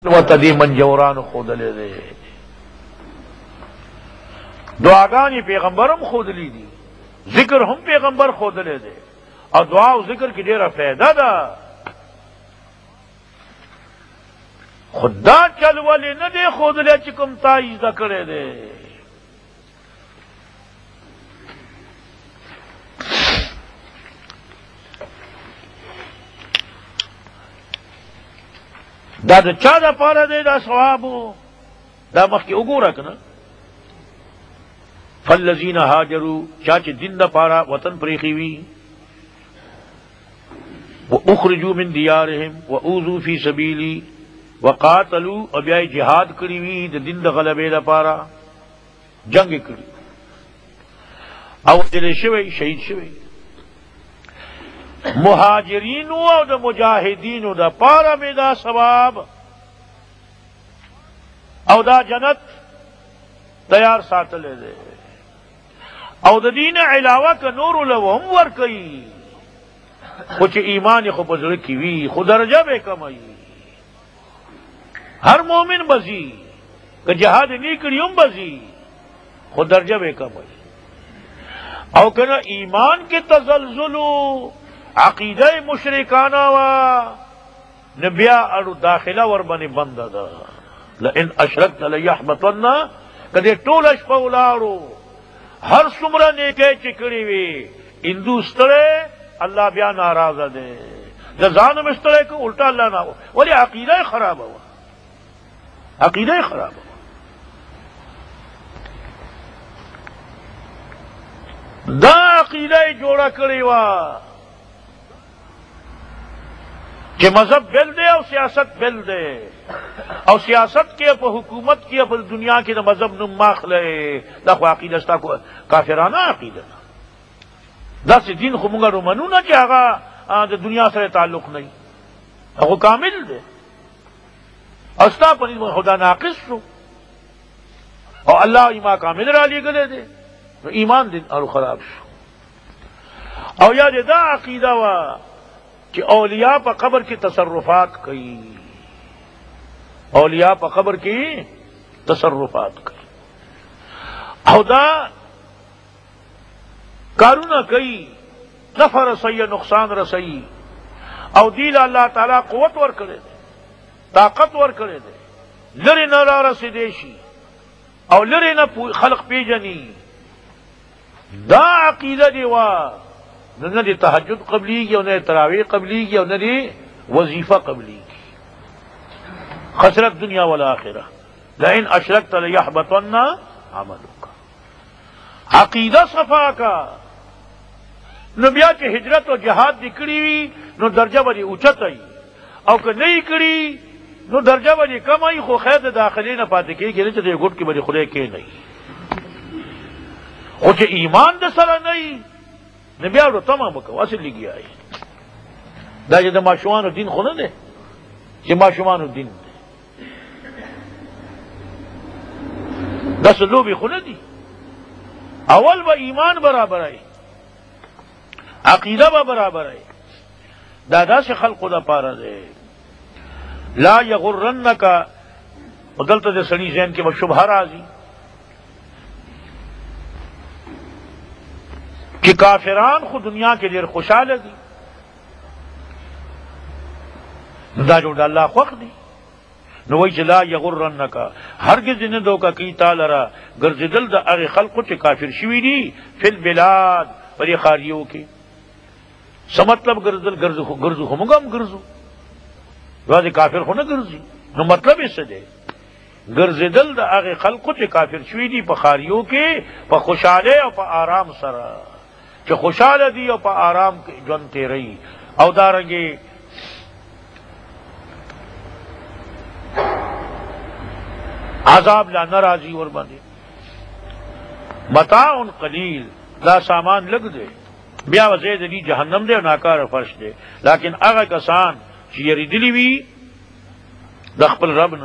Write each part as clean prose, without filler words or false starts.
وتدی منجوران خودلے دے دعاگانی پیغمبرم خودلی دی ذکر ہم پیغمبر خودلے دے اور دعا و ذکر کی ڈیرا فائدہ دا خدا چل والے نہ دے خودلے چکم تائز دا کرے دے دا چا دا پارا دے دا ثوابو دا مخ کی اگو رکھنا فالذین ہاجروا چاچ دن دا پارا وطن پریخیوی واخرجوا من دیارہم واوذوا فی سبیلی وقاتلوا ابیائی جہاد کریوی دا دن دا غلبے دا پارا جنگ کری او دل شوی شہید شوی مہاجرین او دا مجاہدین دا پارا میں دا ثواب او دا جنت تیار ساتلے دے او دا دین علاوہ کا نور لو ہم ورکی کچھ ایمان خو بزر کیوی خود درجہ بے کمائی ہر مومن بزی کہ جہاد نہیں کری ہم بزی خود درجہ بے کمائی او کنا ایمان کے تزلزلو عقیدہ مشرکانہ و نبیا اڑو داخلہ وربنی بند دا لئن اشرکت لیحبطن کدے ٹول اشپا اولارو ہر سمرہ نیکے چکڑی وی اندوسترے اللہ بیا ناراض دے جزان مسترے کو الٹا اللہ نہ ہو ولی عقیدہ خراب ہوا عقیدہ خراب ہوا دا عقیدہ جوڑا کری وا کہ مذہب بل دے اور سیاست بل دے اور سیاست کے اپ حکومت کی اپ دنیا کی نہ مذہب نماخ لے دخو عقیدہ کو کافرانہ عقیدہ دس دین خمگا رو منو نہ کہ آگا دنیا سے تعلق نہیں وہ کامل دے استا پنی خدا ناقص شو اور اللہ ایمان کامل رالی گلے دے ایمان دن اور خراب شو اور یاد دا عقیدہ وا کہ اولیاء پا قبر کی تصرفات کئی اولیاء پا قبر کی تصرفات کئی او دا کارونا کئی نفع رسئی نقصان رسئی او دیل اللہ تعالی قوت ور کرے دے طاقت ور کرے دے لری نہ را رسیدیشی او لری نہ خلق پی جنی دا عقیدہ دیوا نہ دی تہجد قبلی کی انہیں تراویح قبلی کی انہیں دی وظیفہ قبلی کی خسرت دنیا والآخرہ لئن اشرکت لیحبطن عملک عقیدہ صفا کا نبیا کے ہجرت و جہاد نکڑی ہوئی نو درجہ بڑی اچت آئی او کہ نہیں کڑی نو درجہ بڑی کم آئی خو خیر داخلی نہ پاتے کی کہ نہیں گٹ کی بڑی خدے کے نہیں خوچ ایمان دسرا نہیں نبیا رو تمام کو اصل لگی آئی دا جد معشوان الدین خو نہ دے یہ معشوان الدین دے دس لو بھی خو نہ دی اول با ایمان برابر آئی عقیدہ با برابر آئی دادا سے خلق دا پارا دے لا یغرنکا بدلتا دے سنی ذہن کے شبہ راضی کہ کافران خود دنیا کے دیر خوشحال دی دا جو اللہ خوخ دی نوئی چلا یغرنکا ہرگز انہیں دو کا کی تالرا گرزدل دا اغی خلق چے کافر شوی دی فی البلاد پری خاریوں کی سمطلب گرزو ہمگم گرزو واضح کافر خو نہ گرزی نو مطلب اس سے دے گرزدل دا اغی خلق چے کافر شوی دی پا خاریوں کی پا خوشحالے اور پا آرام سرا کہ خوشحال دی اور پا آرام جنتے رہی او دارنگے عذاب لا ناراضی اور بندے متاع قلیل لا سامان لگ دے بیا وزید دی جہنم دے ناکار فرش دے لیکن اگر کسان چیری دلی بھی دخپل ربنا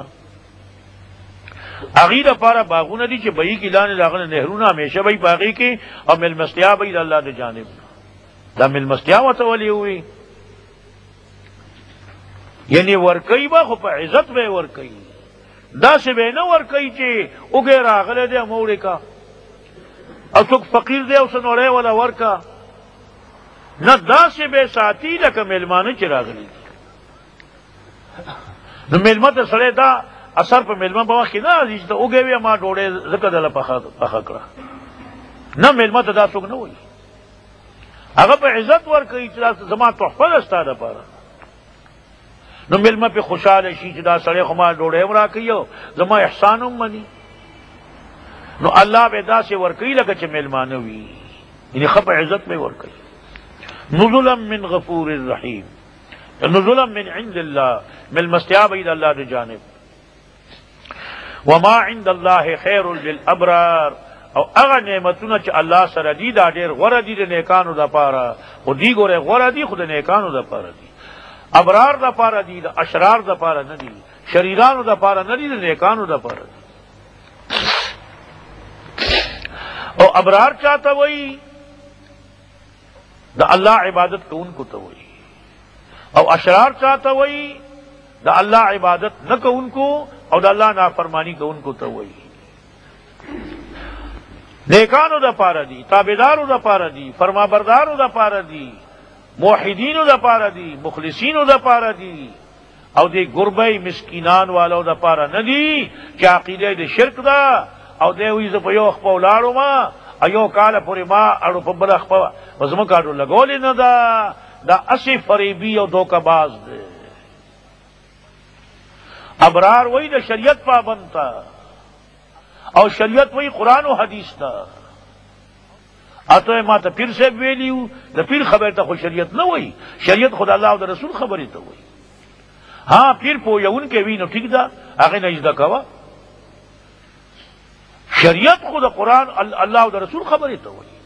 اغیر پارا باغون دی چھ بئی کی لانے لاغن نہرونا ہمیشہ بئی باغی کی اور ملمستیا بئی اللہ دے جانب دا ملمستیا وطولی ہوئی یعنی ورکی با خو په عزت به ورکی، داسې به نه ورکی چې اوږې راغلی دی موړې کا او څوک فقیر دی او سنوړی ولا ورکا، نه داسې به ساتي لکه میلمانه چې راغلي دي. نو میلمه ته سړی دا اثر په میلمه په وخت کې نه راځي چې ته اوږې وې ما ډوډۍ ځکه دله پخه کړه، نه میلمه ته دا څوک نه وایي، هغه په عزت ورکوي چې زما تحفه ده ستا دپاره. نو میلمه پې خوشحاله شي چې دا سړی خو ما ډوډۍ هم راکوي او زما احسان هم مني، نو الله به داسې ورکوي لکه چې میلمانه وي، یعنې ښه په عزت به ورکوي. نزلا من غفور الرحیم، نزلا من عند الله، میلمستیا به د الله د جانب. وما عند الله خیر للابرار، او هغه نعمتونه چې الله سره دي دا ډېر غوره دي د نیکانو دپاره، خو دي ګوره غوره دي خو د نیکانو دپاره دي، ابرار دپاره دي، د اشرار دپاره نه دي، شریرانو دپاره نه دي، د نیکانو دپاره دي. او ابرار چاته وایي؟ د الله عبادت کوونکو ته وایي. او اشرار چاته وایي؟ د الله عبادت نه کوونکو او د الله نافرمانی کوونکو ته وایي. نیکانو دپاره دي، تابعدارو دپاره دي، فرمابردارو دپاره دي، موحدینو دپاره دي، مخلصینو دپاره دي، او دی غربی مسکینان والو دپاره نه دي چې عقیده د شرک ده او دی وایي زه په یو خپه ولاړم ایو کاله پورې ما اړو په بله خپه په زموږ اړو لګولې نه ده، دا اصې فریبي او دوکه باز دی. ابرار وایي د شریعت پابند ته، او شریعت وایي قرآن و حدیث ته. اته ما ته پیر صاحب ویلیو، د پیر خبر ته خو شریعت نه وایي، شریعت خو د الله او د رسول خبرې ته وایي. ها پیر پوهونکی وي نو ټیک ده، هغې نه زده کوه، شریعت خو د قرآن الله او د رسول خبرې ته وایي.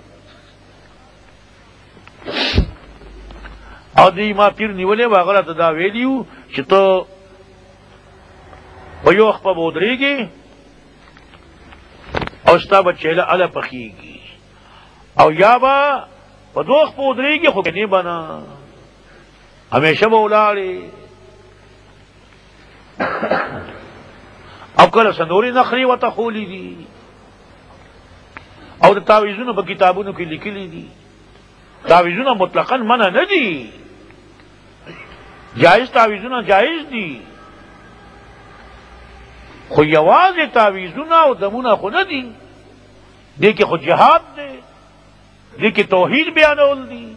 او دی ما پیر نیولې و هغه راته دا ویلیو چې ته په یو خپه به ودرېږې او ستا به چیله اله پخېږي، او یا به په دو خپه ودرېږي خو کنې به نه، همیشه به ولاړې. او کله سنوري نخرې ورته خولی دي، او د تعویذونو په کتابونو کې لیکلي دي. تعویذونه مطلقاً منع نه دي، جائز تعویذونه جائز دي، خو یوازې تعویذونه او دمونه خو نه دي، دې کې خو جهاد دی، دې کې توحید بیانول دي،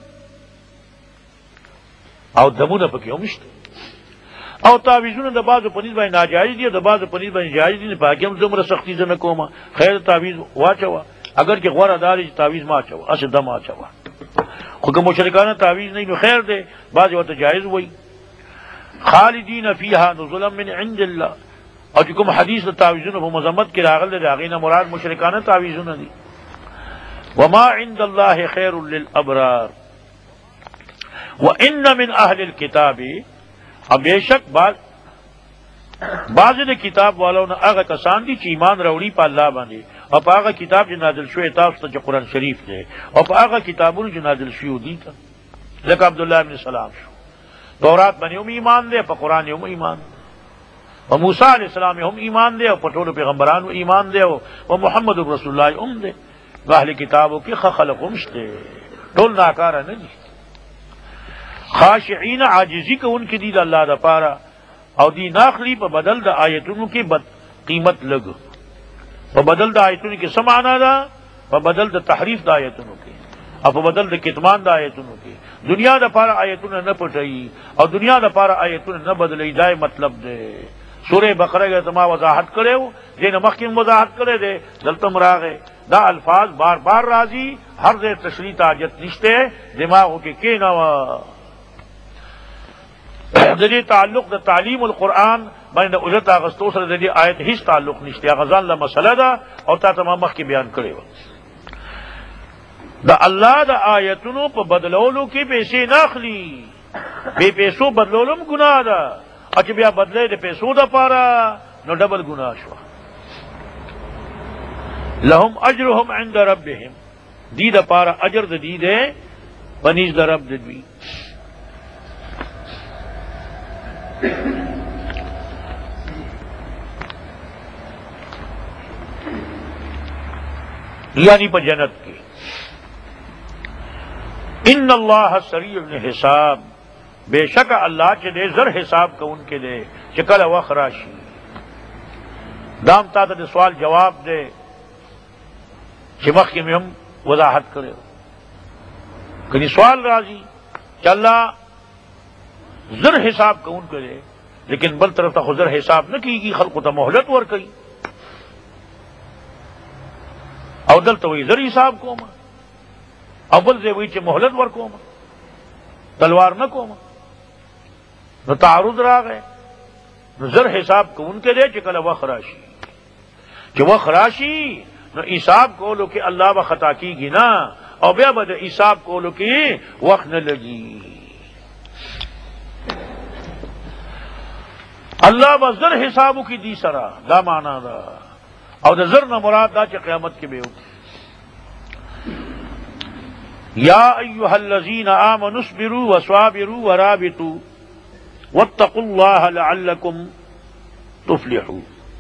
او دمونه پکې هم شته. او تعویذونه د بعضو په نسبت باندې ناجایز دي او د بعضو په نسبت باندې جایز دي، په هغې هم دومره سختي زه نه کومه. خیر تعویذ واچوه، اگر چې غوره دا دی چې تعویذ مه اچوه، هسې دم اچوه، خو که مشرکانه تعویذ نه نو خیر دی، بعضې ورته جایز وایي. خالدین فیها نزلا من عند الله، او چې کوم حدیث د تعویذونو په مذمت کې راغلی دی هغې نه مراد مشرکانه تعویذونه دي. وما عند الله خیر للابرار وان من اهل الكتاب، اب بیشک بعض د کتاب والو نه هغه کسان دي چې ایمان راوړي په الله باندې او په هغه کتاب چې نازل شوی تاسو ته چې قرآن شریف دی، او په هغه کتابونو چې نازل شوي دي ته، لکه عبدالله بن سلام شو، تورات باندې هم ایمان دی، په قرآن هم ایمان دی، په موسی علیه السلام هم ایمان دی، او په ټولو پیغمبرانو ایمان دی، او محمد رسول الله هم دی. په اهل کتابو کې ښه خلق هم شته، ټول ناکاره نه دي. خاشعین عاجزي کوونکي دي د الله دپاره، او دی ناخلی په بدل د آیتونو کې بد قیمت لګ، په بدل د آیتونو کې څه معنا ده؟ په بدل د تحریف د آیتونو کې او په بدل د کتمان د آیتونو کې. دنیا دپاره آیتونه نه پټوي او دنیا دپاره آیتونه نه بدلوي، دا مطلب دی. سورہ بقره کې ما وضاحت کړو، دې نه مخکې وضاحت کړی دی، دلته هم راغی. دا الفاظ بار بار راځي، هر ځای تشریح ته حاجت نشته، دماغو کې کېنوه. د دې تعلق د تعلیم القرآن باندې د اجرت اخیستو سره د دې آیت هیڅ تعلق نشته، هغه ځان له مسله ده او تا ته ما مخکې بیان کړې وه. د الله د آیتونو په بدلولو کې پیسې نه اخلي، بې پیسو بدلولو هم ګناه ده، او چې بیا بدلی د پیسو دپاره نو ډبل ګناه شوه. لهم اجرهم عند ربهم، دی دپاره اجر د دی دی په نزد د رب د دوی. یعنی پہ جنت کی. ان اللہ سریع الحساب، بے شک اللہ چ دے زر حساب کا ان کے دے چکل وخ راشی. دام تا تے سوال جواب دے چمخ کی میں ہم وضاحت کرے کہ سوال راضی کہ اللہ زر حساب کا ان کے دے، لیکن بل طرف تک زر حساب نہ کی گی، خلق تا مہلت ور کئی او دل تو وہی زر حساب کو ما اول سے وہی چ مہلت ور کو ما تلوار نہ کو ما نہ تعارض را گئے نہ زر حساب کو ان کے دے چکل وخ راشی کہ وخ راشی نہ حساب کو لو کہ اللہ و خطا کی گی نا اور بے بد حساب کو لو کہ وقت نہ لگی. اللہ و زر حساب کی دی سرا دا مانا دا اور دا زر نہ مراد دا چ قیامت کے بے ہوتی. یا ایھا الذین آمنوا اصبروا وصابروا ورابطوا واتقوا اللہ لعلکم تفلحون.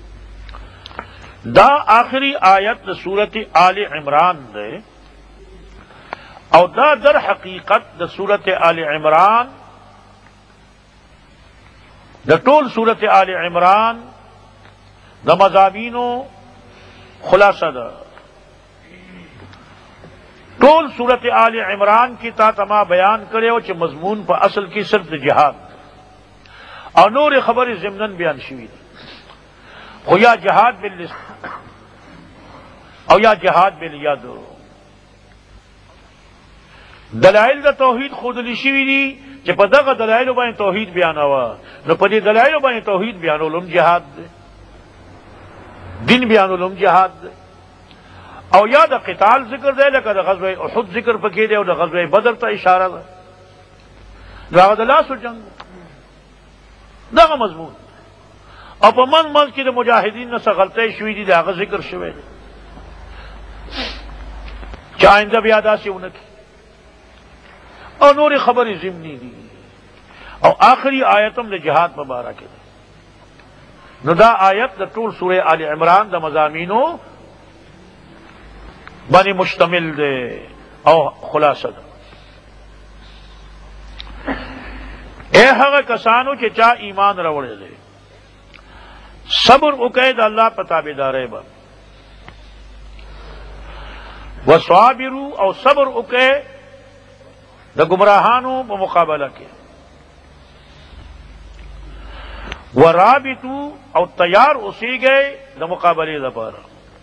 دا آخری آیت سورت آل عمران دے اور دا در حقیقت دا سورت آل عمران دا ٹول سورت آل عمران دا مضامینو خلاصہ دا ٹول سورت آل عمران کی تا تما بیان کرے ہو چھ مضمون پا اصل کی صرف جہاد اور نور خبر ضمنن بیان شوی دا خو یا جہاد باللسان او یا جہاد بالید. دلائل دا توحید خود لشوی دی چې په دغه دلایلو باندې توحید بیانوا نو په دې دلایلو باندې توحید بیانولم جهاد دی، دین بیانولم جهاد دی. او یا د قتال ذکر دی لکه د غزوه احد ذکر پکې دی او د غزوه بدر ته اشاره ده، دا د لاسو جنگ دغه مضمون او په من کې د مجاهدین نه څه غلطۍ شوې دي د هغه ذکر شوی دی چې آئنده بیا داسې ونه کړي اور نور خبر ضمنی دی. اور آخری آیتم نے جہاد مبارک ہے نو دا آیت دا طول سورہ آل عمران دا مضامینو بانی مشتمل دے او خلاصہ دا. اے ہغه کسانو چې چا ایمان راوړی دی صبر وکړئ د الله په تابعدارۍ باندې وصابروا او صبر وکړئ د گمراهانو په مقابله کې ورابطو او تیار اوسیږئ د مقابلې لپاره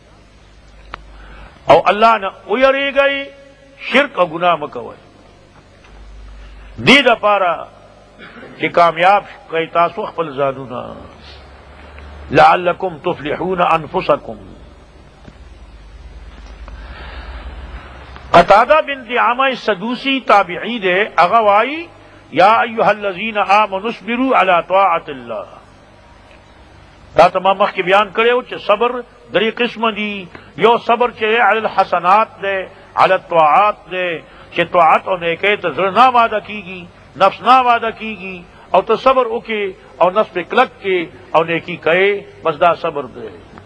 او الله نه ویریږئ شرک او ګناه مکوئ دې لپاره چې کامیاب کړئ تاسو خپل ځانونه لعلکم تفلحون انفسکم. قتادہ بن دعامہ السدوسی تابعی دے اغوائی یا ایھا الذین آمنوا اصبروا علی طاعت اللہ. دا تمام مخ کی بیان کرے ہو چھ صبر دری قسم دی، یو صبر چھ علی الحسنات دے علی الطاعات دے چھ طاعت اور نیکی تو زر نہ وعدہ کی گی نفس نہ وعدہ کی گی اور تو صبر اکے اور نفس پہ کلک کے اور نیکی کہے بس دا صبر دے.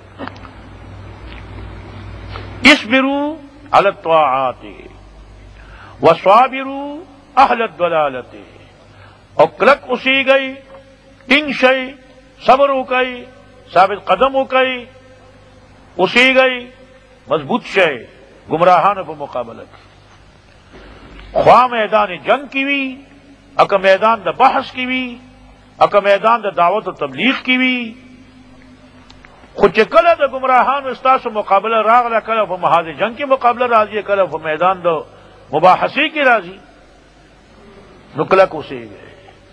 اصبروا علی الطاعات وصابروا اہل الضلالت اور کلک اسی گئی ٹنگ شئی صبر ہو گئی ثابت قدم ہو گئی اسی گئی مضبوط شے گمراہان پر مقابلہ کی خواہ میدان جنگ کی وی اکا میدان دا بحث کی وی اکا میدان دا دعوت و تبلیغ کی وی خود کل دا گمراہان استاس مقابلہ راغلہ کل و محاذ جنگ کی مقابلہ راضی کل و میدان دا مباحثی کی راضی نکلک اسے گئے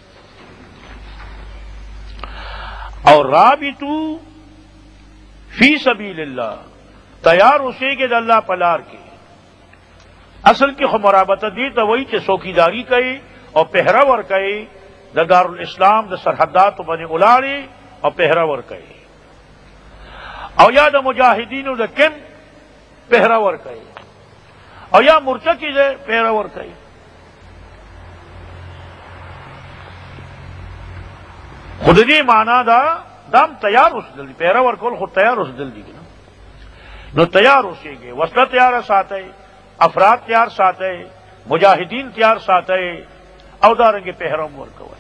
اور رابطو فی سبیل اللہ تیار اسے کے دا اللہ پلار کے اصل کی مرابطہ دی تو وہی کہ سوکیداری کئی اور پہراور کئی دا دار الاسلام دا سرحدات بنے الاڑی اور پہراور کئی اور یا دا مجاہدین دا کم پہراور کئی اور یا مرتکی دے پہراور کئی خود دی مانا دام تیار اس دل دی پیرا ورکول خود تیار اس دل دی نا نو تیار اسی گے وسلہ تیار ساتے افراد تیار ساتے مجاہدین تیار ساتے او دارنگی پہرم ورکوئی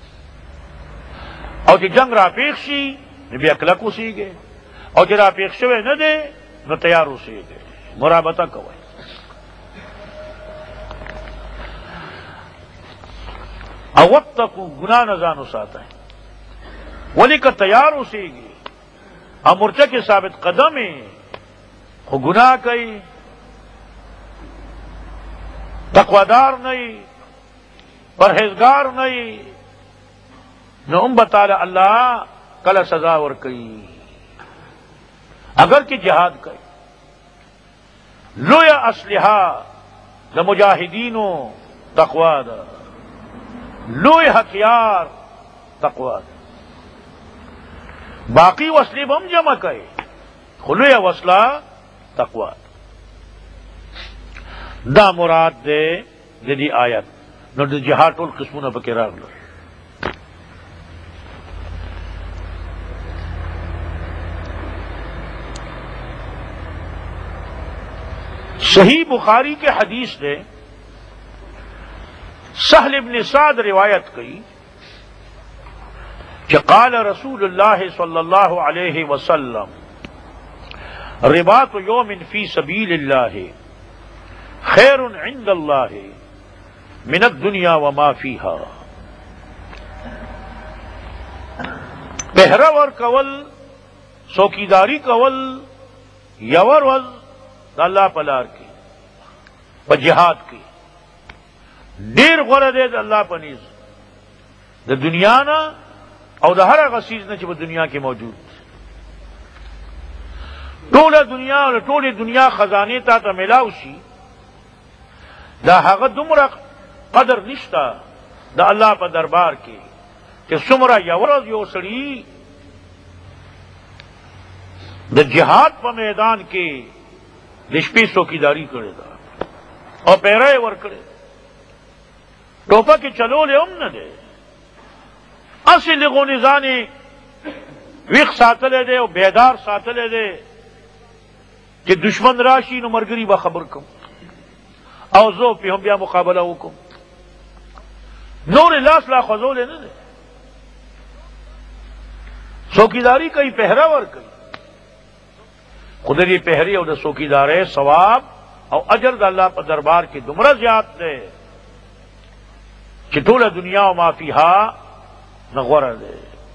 او دی جنگ را پیخشی نبی اکلک اسی گے او دی را پیخشوے نہ دے نو تیار اسی گے مرابطہ کوئی او واتقوا گناہ نزانو ساتا ہے ولی کا تیار اسی گی امرچہ کے ثابت قدم خو گناہ کئی تقوادار نہیں پرہیزگار نہیں نو بتالا اللہ کل سزا ورکئی اگر کہ جہاد کئی لویا اسلحہ دا مجاہدینوں تقوا دا لوی ہتھیار تقوا دا باقی وسلے بم جمع کئے خلوی وسلہ تقوا دا مراد دے دی آیت نو دی جہاد ٹول قسموں پکے راغلو صحیح بخاری کے حدیث نے سہل ابن سعد روایت کی کہ قال رسول اللہ صلی اللہ علیہ وسلم رباط یوم فی سبیل اللہ خیر عند اللہ من الدنیا وما فیہا پہرا ور کول سوکیداری کول یور وز اللہ پلار کی و جہاد کی دیر غور دے دا اللہ پنیز دا دنیا نا او دا ہر غسیز نا چی دنیا کے موجود ٹول دنیا اور ٹول دنیا خزانے تا تا ملاو شی دا حق دمرا قدر نشتا دا اللہ پا دربار کی کہ سمرا یورز یو سڑی دا جہاد پا میدان کے لشپی سوکیداری کرے دا اور پیرے ور کرے ٹوپا کے چلو لے ام نہ دے اسی لگو نزانی ویخ ساتلے دے اور بیدار ساتلے دے کہ دشمن راشی نو مرگری با خبر کم او زو پی ہم بیا مقابلہ حکم نور لاس لا خزو لے نہ دے سوکیداری کئی پہرا ور کئی خدری پہری او دا سوکیدارے ثواب او اجر دا اللہ پا دربار کی دمرہ زیاد دے چٹول دنیا و ما فیہا نغور دے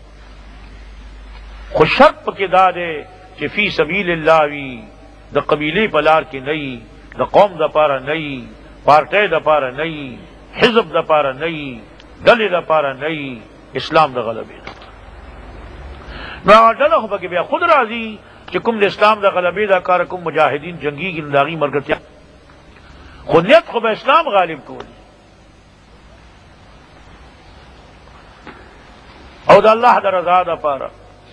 خوش شرط پکی دا دے کہ فی سبیل اللہ وی دا قبیلی پلار کی نئی دا قوم دا پارا نئی پارٹے دا پارا نئی حزب دا پارا نئی دلی دا پارا نئی اسلام دا غلبی دا ڈلہ ہو بکی بیا خود راضی کہ کم دا اسلام دا غلبی دا کار کم مجاہدین جنگی کی انداغی مرگتیا خودیت خوب اسلام غالب کو دی او دا اللہ دا رضا دا پارا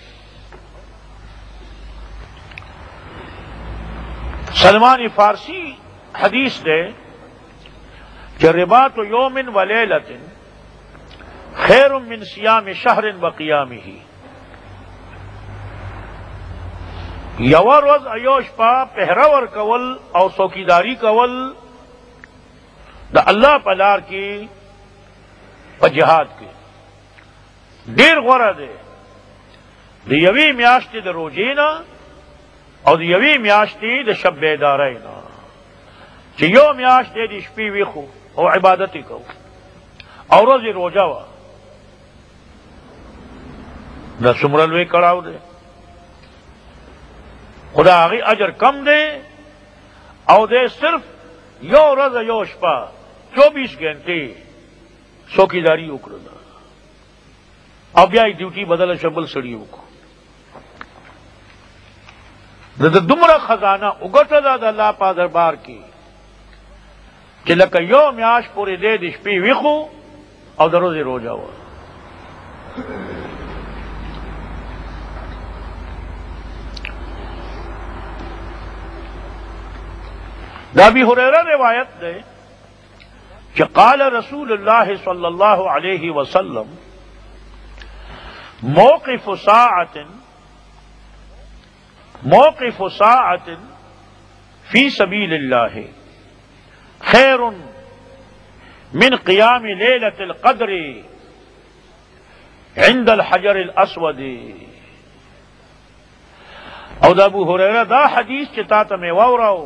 سلمان فارسی حدیث دے کہ رباط یوم و لیلت خیر من صیام شہر و قیامہ یور وز ایوش پا پہرور کول او سوکیداری کول دا اللہ پلار کی پا جہاد کی دیر غورا دے دا یوی میاشتی دا روجینا او دا یوی میاشتی دا شب بیدارینا چی یو میاشتی دا شپی ویخو او عبادتی کو او روزی روجاوا دا سمرلوی کڑاو دے خدا آگی اجر کم دے او دے صرف یو روز یو شپا 24 گھنٹے سوکیداری اکردا اب یا ڈیوٹی بدل شبل سڑیوں کو دمرا خزانہ اگٹا دا اللہ پا دربار کی کہ لکا یو میاش پوری دے دشپی ویخو او دروزی رو جاوا دا ابی ہریرہ روایت دے کہ قال رسول اللہ صلی اللہ علیہ وسلم موقف ساعت فی سبیل اللہ خیر من قیام لیلۃ القدر عند الحجر الاسود. او دا ابو ہریرہ دا حدیث چتا تا میں واوراو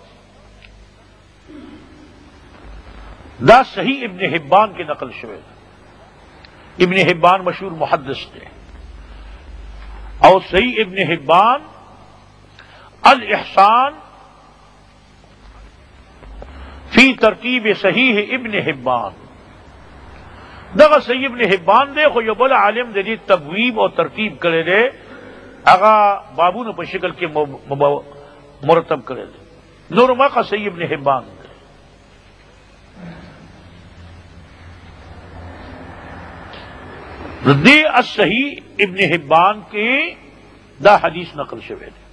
دا صحیح ابن حبان کی نقل شوئے. ابن حبان مشہور محدث تھے اور صحیح ابن حبان الاحسان فی ترتیب صحیح ابن حبان دغه صحیح ابن حبان دے خو یو بل عالم دے دی تبویب اور ترتیب کرے دے اغا بابونو په شکل کې مرتب کرے دے نور مقا صحیح ابن حبان دے. دی الصحیح ابن حبان کی دا حدیث نقل شوے دے.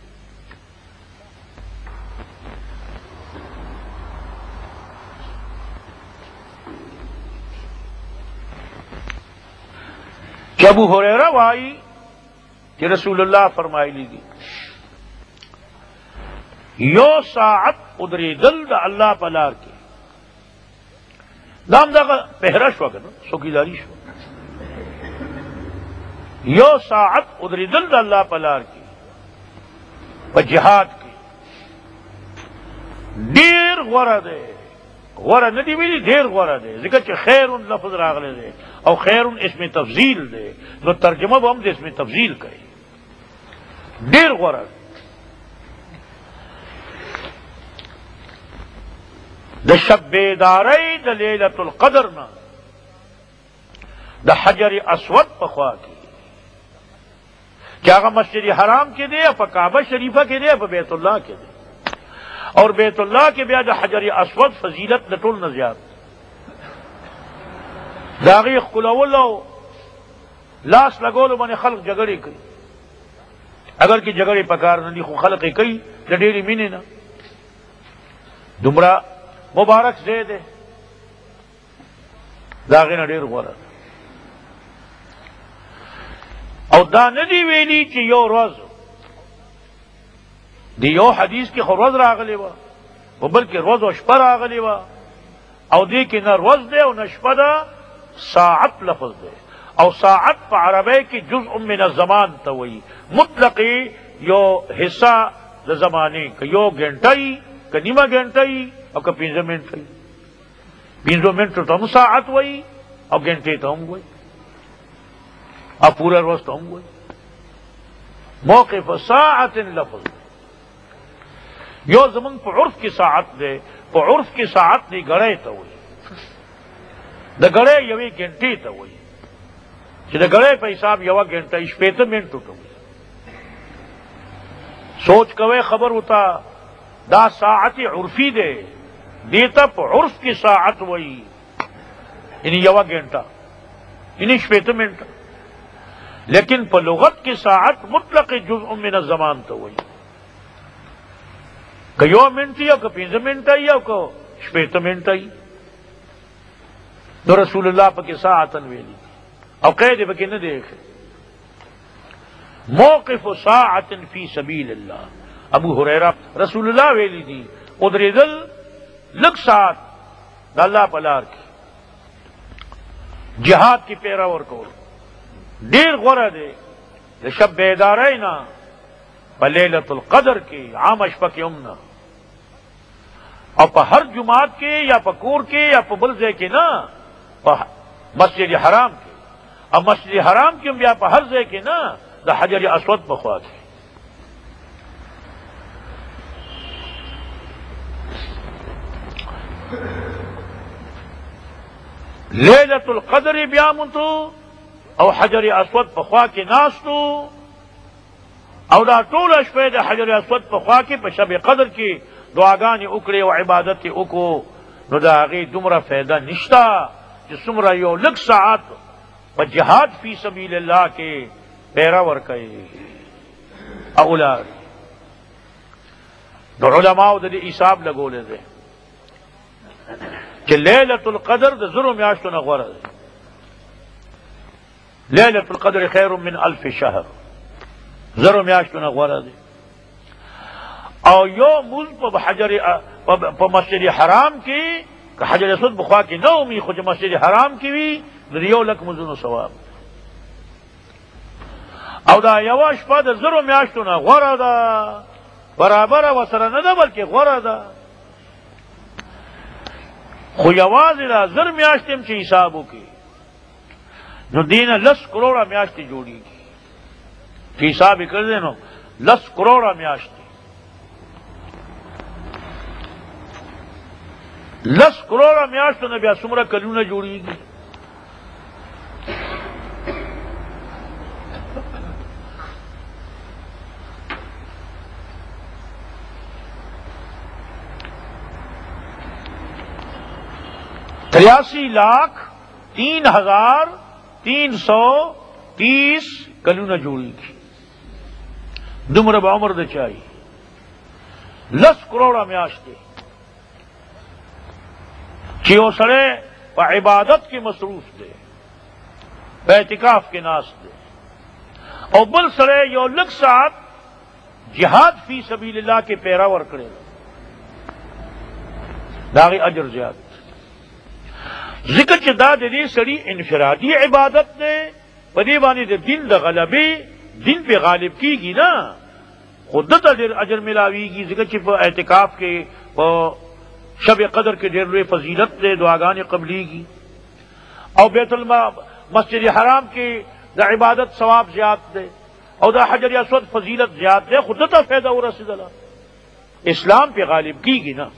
کہ ابو ہریرہ وائی کہ رسول اللہ فرمائی لی دی یو ساعت ادری دل دا اللہ پلار کے دام دا پہرا شو کہ سوکیداری شو یو ساعت ادری دل دا اللہ پلار کی و جہاد کی دیر غورہ دے غورہ ندی ویلی دیر غورہ دے ذکر چھ خیر لفظ راغلے دے او خیر اس میں تفضیل دے نو ترجمہ با ہم دے اس میں تفضیل کرے دیر غورہ دے. دا شب بیداری دا لیلت القدر نا دا حجر اسود پخوا کی کیا مسجد حرام کے دے اپا کعبہ شریفہ کے دے اپا بیت اللہ کے دے اور بیت اللہ کے بیا دا حجر اسود فضیلت نٹول نزیاد داغی قلولو لاس لگولو من خلق جگڑی کئی اگر کی جگڑی پکار نہ خو خلق کئی ڈیری مینے نا دمرا مبارک زید ہے داغی نہ ڈیر غورا او دا ندی ویلی چی یو روز دی یو حدیث کی خو روز راغلی وا و بلکہ روز و شپہ راغلی وا او دی کی نہ روز دے او نہ شپہ دا ساعت لفظ دے او ساعت پا عربے کی جزء من الزمان توئی مطلقی یو حصہ دا زمانے کہ یو گھنٹائی کہ نیمہ گھنٹائی او کہ 15 منٹ 15 منٹ تو ہم ساعت وئی او گھنٹے تو ہم گوئی اب پورا روز تو ہم گوئی موقف ساعت لفظ دے یو زمن پا عرف کی ساعت دے پا عرف کی ساعت دی گڑے تو ہوئی دا گڑے یوی گھنٹی تا ہوئی چی دا گڑے پا حساب یوا گھنٹا شپیتا منٹ تو ہوئی سوچ کوئے خبر ہوتا دا ساعت عرفی دے دیتا پا عرف کی ساعت ہوئی یعنی یوا گھنٹا یعنی شپیتا منٹ لیکن پا لغت کی ساعت مطلق جزء من الزمان تو ہوئی کہ یو منٹ یا کہ 15 منٹ یا کہ شپیتا منٹ تو رسول اللہ پاک ساعتن ویلی او قید پاک نہ دیکھے موقف ساعت فی سبیل اللہ ابو ہریرہ رسول اللہ ویلی دی ادری دل لگ ساعت دا اللہ پلار کی جہاد کی پیراور کو دیر غورہ دے شب بیدارینا بلیلت القدر کی عام اشپا کی امنا اور پا ہر جماعت کے یا پا کور کے یا پا بلزے کے نا مسجد حرام کے اب مسجد حرام کی بیا پا ہر زے کے نا دا حجر اسود بخوا کے لیلت القدر بیا منتو او حجر اسود بخوا کے ناستو او دا طول اشپے دا حجر اسود بخوا کے پا شب قدر کی دعاگانی اکڑے و عبادت اکو نو دا غی دمرا فیدہ نشتا جسمرا یو لگ ساعت و جہاد فی سبیل اللہ کے پیراور کئے اولاد دو علماء دا دی عصاب لگو لے دے کہ لیلت القدر دا ظلم یاشتو نغورا دے لیلۃ القدر خیر من الف شهر زرو میاشتونه غوړه دي. او یو مول په حجر په مسجد حرام کې که حجر اسود بخوا کې نه ومي خو چې مسجد حرام کې وي د یو لک مزونو ثواب. او دا یو شپه د زرو میاشتونه غوړه ده، برابر وسره نه ده بلکې غوړه ده. خو یوازې دا زر میاشتې چې حساب وکړي نو دینه 10 کروڑه میاشتې جوړیږي. چې حساب یې کړی نو 10 کروڑه میاشتې 10 کروڑه میاشتو نه بیا څومره کلونه جوړیږي. تریاسی لاکھ 3,330 کلونه جوړیږي. دومره به عمر د چای 10 کروڑه میاشتې چې یو سړی په عبادت کې مصروف دی، په اعتکاف کې ناست دی، او بل سړی یو لږ ساعت جهاد فی سبیل الله کې پیرا ورکړي دا غي اجر زیات. ذکر چې دا د دې سړي انفرادي عبادت دی، په دې باندې د دین د غلبې دین په غالب کیږي نه، خود ته ډېر اجر ملاویږي. ذکر چې په اعتکاف کې په شب قدر کے ډېر لوی فضیلت دے، دعاګانې قبلیږي، او بیت مسجد حرام کې د عبادت ثواب زیات دے، او د حجر اسود فضیلت زیات دے. خود ته فایده ورسېدله، اسلام پہ غالب کیږي نه.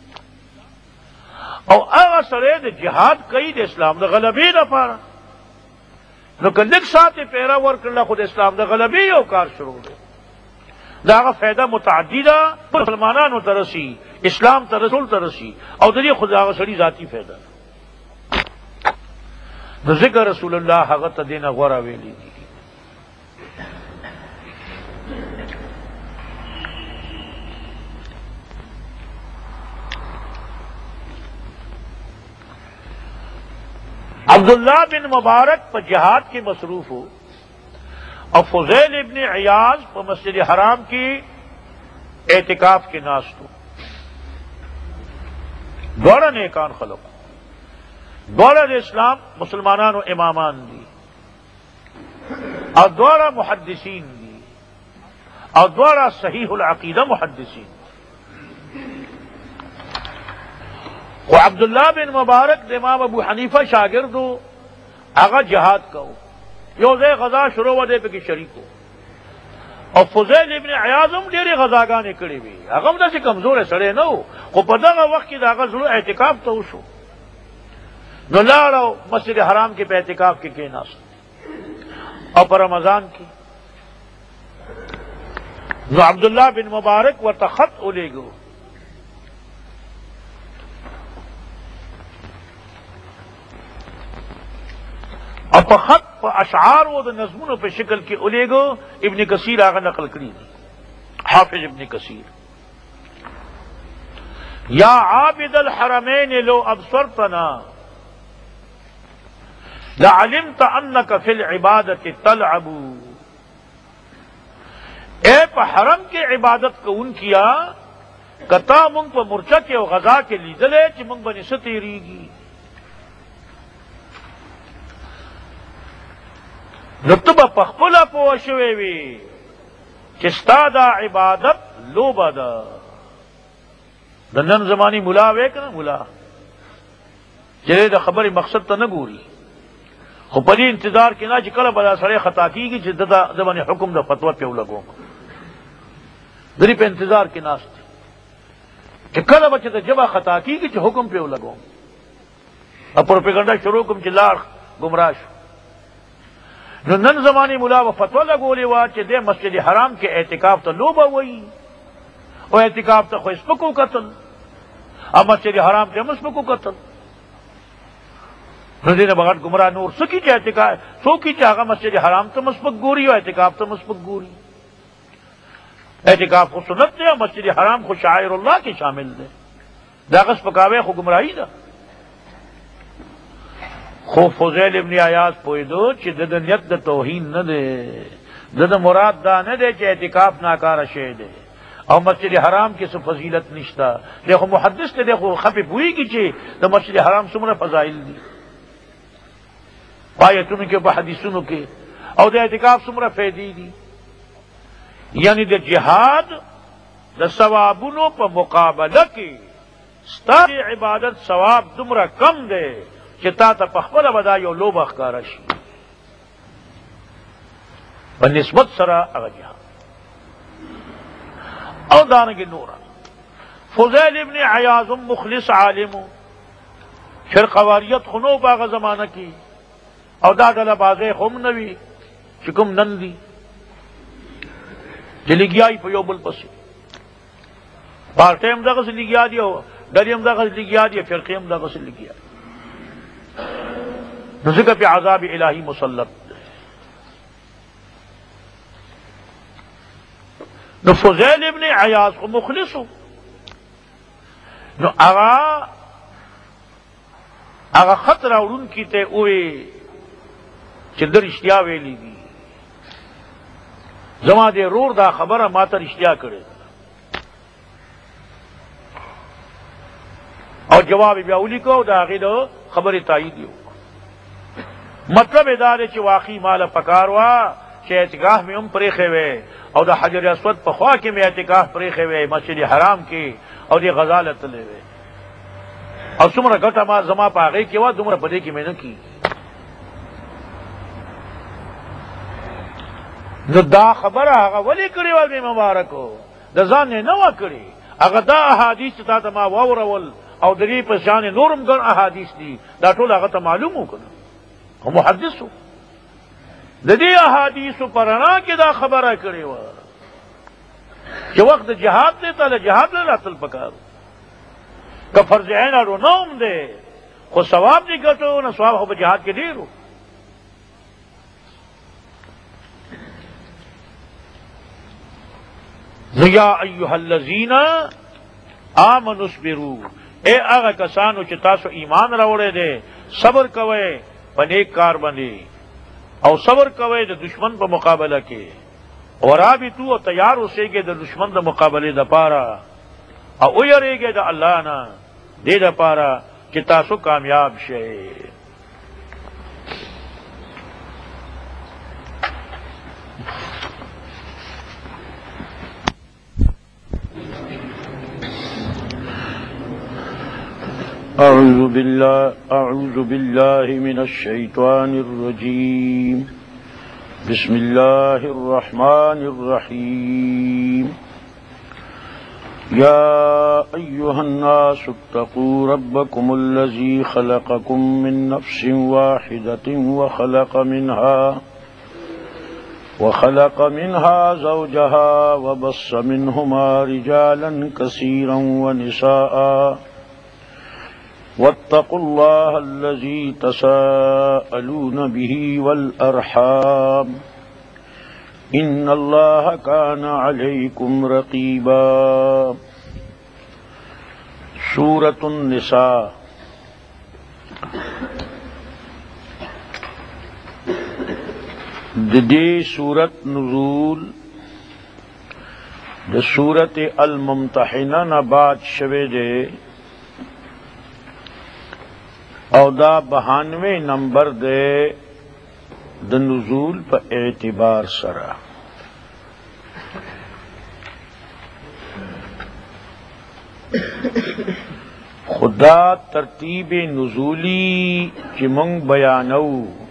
او هغه سره د جهاد کوي د اسلام د غلبې لپاره، نو که لږ ساعت پیرا ورکړله خو د اسلام د غلبې یو کار شروع دی. دا هغه فایده متعدده مسلمانانو ته رسي، اسلام ته رسول ته رسي، او د دې خو هغه سړي ذاتي فایده د ذکر رسول الله هغه ته دینه غوړه ویلي دي. عبداللہ بن مبارک پر جہاد کی مصروف ہو، اور فضیل ابن عیاض پر مسجد حرام کی اعتکاف کے ناست ہو. دوڑا نیکان خلق، دوڑا اسلام مسلمانان و امامان دی، اور دوڑا محدثین دی، اور دوڑا صحیح العقیدہ محدثین. وہ عبداللہ بن مبارک امام ابو حنیفہ شاگرد ہو، آغا جہاد کا ہو، یوزے غزا شروع ودے پہ کی شریک ہو. اور فضیل ابن عیاضم ډېرې غزاګانې کړې وي، هغه هم داسې کمزوری سړی نه و، خو په دغه وخت کې د هغه زړه اعتکاف ته وشو، نو لاړ او مسجد حرام کې په اعتکاف کې کېناست. او په رمضان کې نو عبداللہ بن مبارک ورته خط ولېږو، اور په خط په اشعار و د نظمونو په شکل کې ولېږو. ابن کثیر هغه نقل کړي، حافظ ابن کثیر: یا عابد الحرمین لو ابصرتنا لعلمت انک فی العبادت تلعب. اے په حرم کې عبادت کوون کیا کتا مونږ په مورچه کې او غزا کې لیدلې چې مونږ باندې څه تیریږي. نو ته به پخپله پوه شوی وي چې ستا دا عبادت لوبه ده. د نن زمانی ملا وی که نه ملا چې د خبرې مقصد ته نه ګوري، خو په دې انتظار کې نه چې کله به دا سړی خطا کېږي چې د باندې حکم د فتوا پې ولګوم، د دې په انتظار کې ناست چې کله به چې د ژبه خطا کېږي چې حکم پې ولګوم، او پروپیګنډه شروع کوم چې لاړ ګمراه شو. نو نن زمانی ملا و فتوا لګولې وه چې د مسجد حرام کې اعتکاف ته لوبه وایي، او اعتکاف ته خو سپکو قتل، او مسجد حرام ته هم سپکو قتل. نو دې نه بغیر ګمراه نور څه کي چې اعتکاف څوک چې هغه مسجد حرام ته مسپک ګوري او اعتکاف ته مسپک ګوري. اعتکاف خو سنت دی، او مسجد حرام خو شعائر الله کې شامل دی، دا هغه سپکاوی خو ګمراهي ده. خو فضیل ابن عیاض پویدو چې د نیت د توهین نه دی، د مراد دا نه دی چې اعتکاف ناکاره شی دی او مسجد حرام کې څه فضیلت نشتا. دیکھو محدث ته دیکھو خپې پوهېږي چې د مسجد حرام څومره فضایل دي آیتونو کې په حدیثونو کې، او د اعتکاف څومره فائدې دي. یعنی د جهاد د ثوابونو په مقابله کې ستا عبادت ثواب دومره کم دی چې تا ته په خپله به دا یو لوبه ښکاره شي په نسبت سره هغه جهاد. او دارنگی نورا فضیل ابن عیاض مخلص عالم فرقواریت خنو باغ زمانہ کی او دا ڈلا بازے خم نوی چکم نندی جلگیائی پہ یو بل پسی پارٹیم دا غس لگیا دیا ہوا ڈلیم دا غس لگیا دیا فرقیم دا غس لگیا نزکہ پہ عذاب الہی مسلط. نو فضیل ابن عیاض کو مخلص ہو نو اغا خط راوڑن کی تے اوے چندر اشتیا ویلی دی زما دے رور دا خبر ماتر اشتیا کرے اور جواب بیاولی کو دا غید خبر تائید ہو. مطلب ادارے چی واقعی مال پکاروا چی اعتکاف میں پریخے وے او دا حجر اسود په خوا کې مې اعتکاف پرېښی وی مسجد حرام کې او دې غزاله تللی وی او څومره ګټه ما زما په هغې کې وه دومره په دې کې مې نه کېږي. نو دا خبره هغه ولې کړې وه بې مبارکو د ځان یې نه وه کړې هغه دا احادیث چې تا ته ما واورول او د دې په شان نورم ګڼ احادیث دي دا ټول هغه ته معلوم و که نه خو محدث و د دې احادیثو په رڼا کې دا خبره کړې وه چې وخت جهاد دی تاله جهاد له راتل پکارو که فرض عین اړو نه هم دی خو ثواب دې ګټو نه ثواب خو په جهاد کې ډېر و. یا ایها الذین آمنوا اصبروا اے هغه کسانو چې تاسو ایمان راوړی دی صبر کوئ په نیک کار باندې او صبر کوئ د دشمن په مقابله کې ورابطو او تیار اوسئ د دشمن د مقابلې دپاره او ویریږئ د الله نه دې دپاره چې تاسو کامیاب شئ. اعوذ باللہ من الشیطان الرجیم بسم اللہ الرحمن الرحیم یا ایہا الناس اتقوا ربکم الذی خلقکم من نفس واحدۃ وخلق منها زوجها وبث منهما رجالا كثيرا ونساء واتقوا الله الذي تساءلون به والأرحام إن الله كان عليكم رقيبا. سورة النساء. دې سورت نزول د سورت الممتحنہ نہ بعد شوه دے او دا 92 نمبر دے د نزول په اعتبار سره. خدا ترتیب نزولی چې مونږ بیانو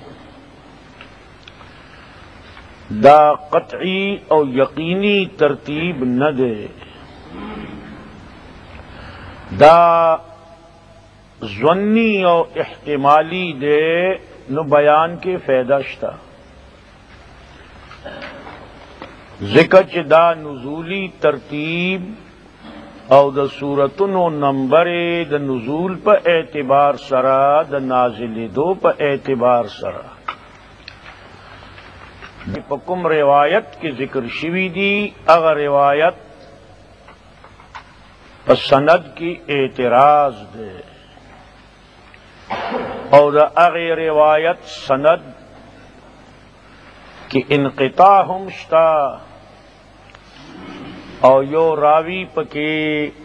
دا قطعی او یقینی ترتیب نہ دے، دا ظنی او احتمالی دے نو بیان کے فائدہ شتا. ذکر چ دا نزولی ترتیب او د سورتونو نمبر د نزول په اعتبار سرا د نازل دو په اعتبار سرا په کوم روایت کی ذکر شوی دی اگر روایت په سند کی اعتراض دے. اور دا اغی روایت سند کی انقطاع ہم شتا اور یو راوی پکی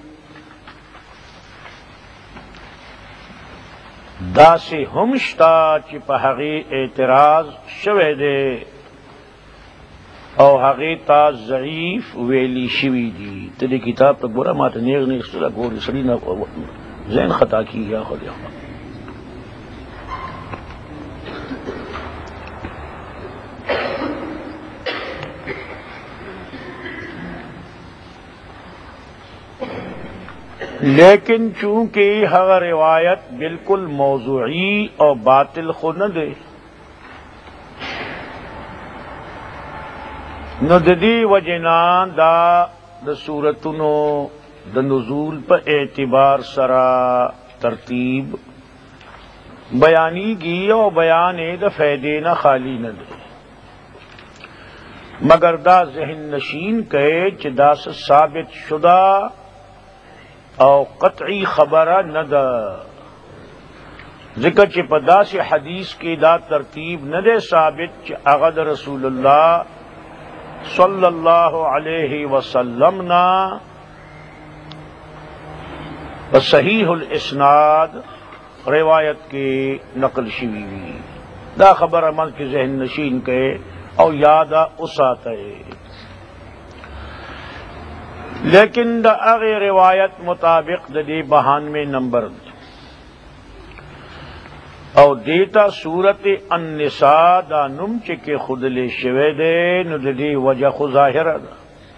دا سے ہم شتا چی پا حقی اعتراض شوے دے او حقی تا ضعیف ویلی شوی دی. تدی کتاب تا گورا ماتا نیغ نیغ سلا گوری سلی نا ذہن خطا کی گیا خود یا لیکن چونکہ ہر روایت بالکل موضوعی اور باطل خود نہ دے نو ددی وجنان دا صورتنو دا نزول پر اعتبار سرا ترتیب بیانی گی اور بیان دا فیدے نہ خالی نہ دے مگر دا ذہن نشین کہے چدا سے ثابت شدہ او قطعی خبرہ نہ دا ذکر چ پدا سے حدیث کی دا ترتیب نہ دے ثابت چ اغد رسول اللہ صلی اللہ علیہ وسلم نا صحیح الاسناد روایت کی نقل شوی ہوئی دا خبر عمل کی ذہن نشین کے او یادا اسات ہے. لیکن دا اغی روایت مطابق دا دی 92 نمبر او دیتا سورت النساء دا نم چکے خود لے شوے دے نو دا دی وجہ خود ظاہر دا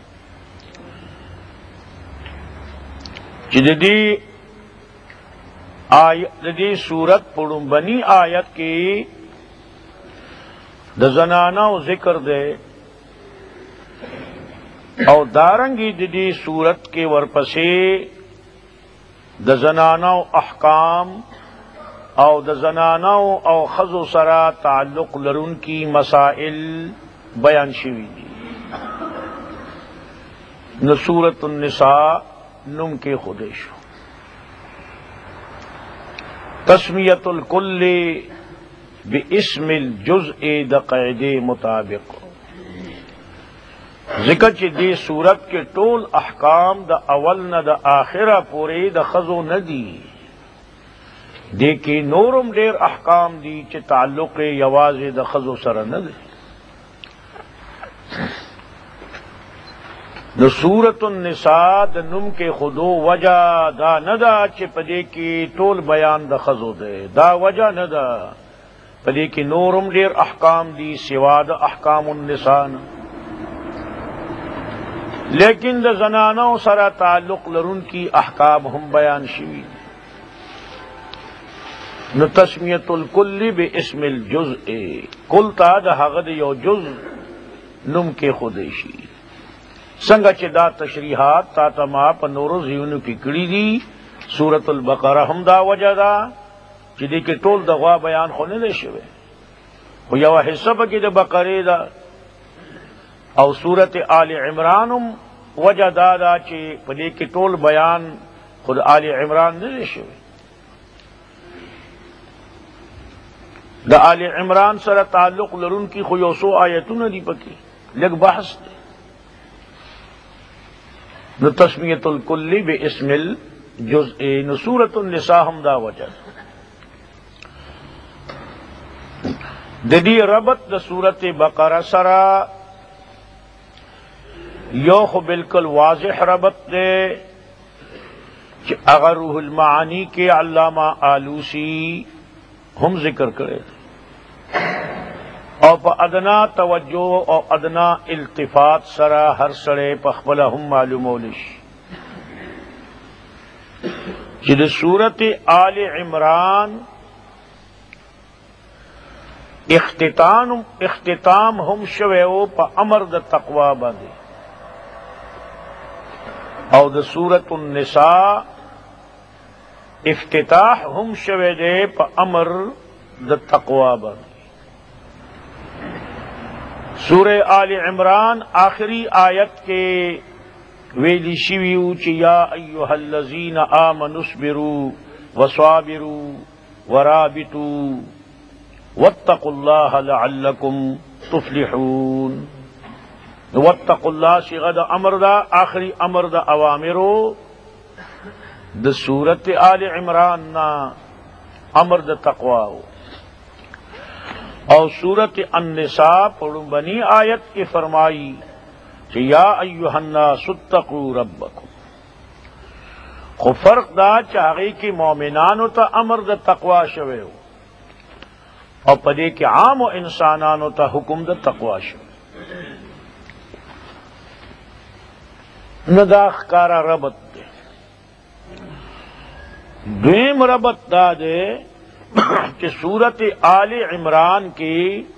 چی دا دی سورت پڑھن بنی آیت کی دا زنانہ و ذکر دے او دارنگی دی صورت کے ورپسے دا زنانہ و احکام او دا زنانہ او خزو سرا تعلق لرن کی مسائل بیان شوی دی نو سورت النساء نم کے خودشو تسمیت الکل باسم الجزء دا قید مطابق ذکر چی دی صورت کے ٹول احکام دا اول نہ دا آخرہ پوری دا خزو نہ دی دیکھی نورم دیر احکام دی چی تعلق یواز دا خزو سر نہ دی نو سورت النساء دا نم کے خودو وجہ دا نہ دا چی پدے کی ٹول بیان دا خزو دے دا وجہ نہ دا پدے کی نورم دیر احکام دی سوا دا احکام النساء نہ لیکن دا زنانہ و سرا تعلق لرن کی احکام ہم بیان شوی نو تسمیت الکل باسم الجزء کل تا دا حغد یو جز نم کے خودشی سنگا چی دا تشریحات تا تما پا نورو زیونو کی کڑی دی سورت البقرہ ہم دا وجہ دا چی دی کے ٹول دا غوا بیان خونے دے شوے خو یو حصہ پا کی دا بقرے دا او سورت آل عمرانم وجہ دادا چی پدے کی ٹول بیان خود آل عمران نے شوی دا آل عمران سر تعلق لرن کی خیوسو آیتون دی پکی لگ بحث دے نو تسمیت الکل باسم الجزء نو سورت النساء ہم دا وجہ دی ربط دا سورت بقرہ سرا یو خو بالکل واضح ربط دے کہ اگر روح المعانی کے علامہ آلوسی ہم ذکر کرے اور پا ادنا توجہ اور ادنا التفات سرا ہر سڑے پخبلا ہم معلوم اولش جد سورت آل عمران اختتام ہم شویو پا امر دا تقوی باندے او دا سورت النساء افتتاح ہم شوے دے پا امر دا تقوی باندے سورہ آل عمران آخری آیت کے ویلی شویو چی یا ایوہا الذین آمنوا اصبروا وصابروا ورابطوا واتقوا اللہ لعلکم تفلحون. واتقوا اللہ صیغہ دا امر دا، آخری امر دا اوامرو دا سورت آل عمران نا امر دا تقوی ہو. اور سورت النساء پڑھوں بنی آیت کی فرمائی کہ یا ایھا الناس اتقوا ربکم. خو فرق دا چاہیے کہ مومنانو تا امر دا تقوی شوے ہو اور پدے کہ عام و انسانانو تا حکم دا تقوی شوے. ندا خکارا ربط دے. دویم ربط دا دے کہ سورت آل عمران کی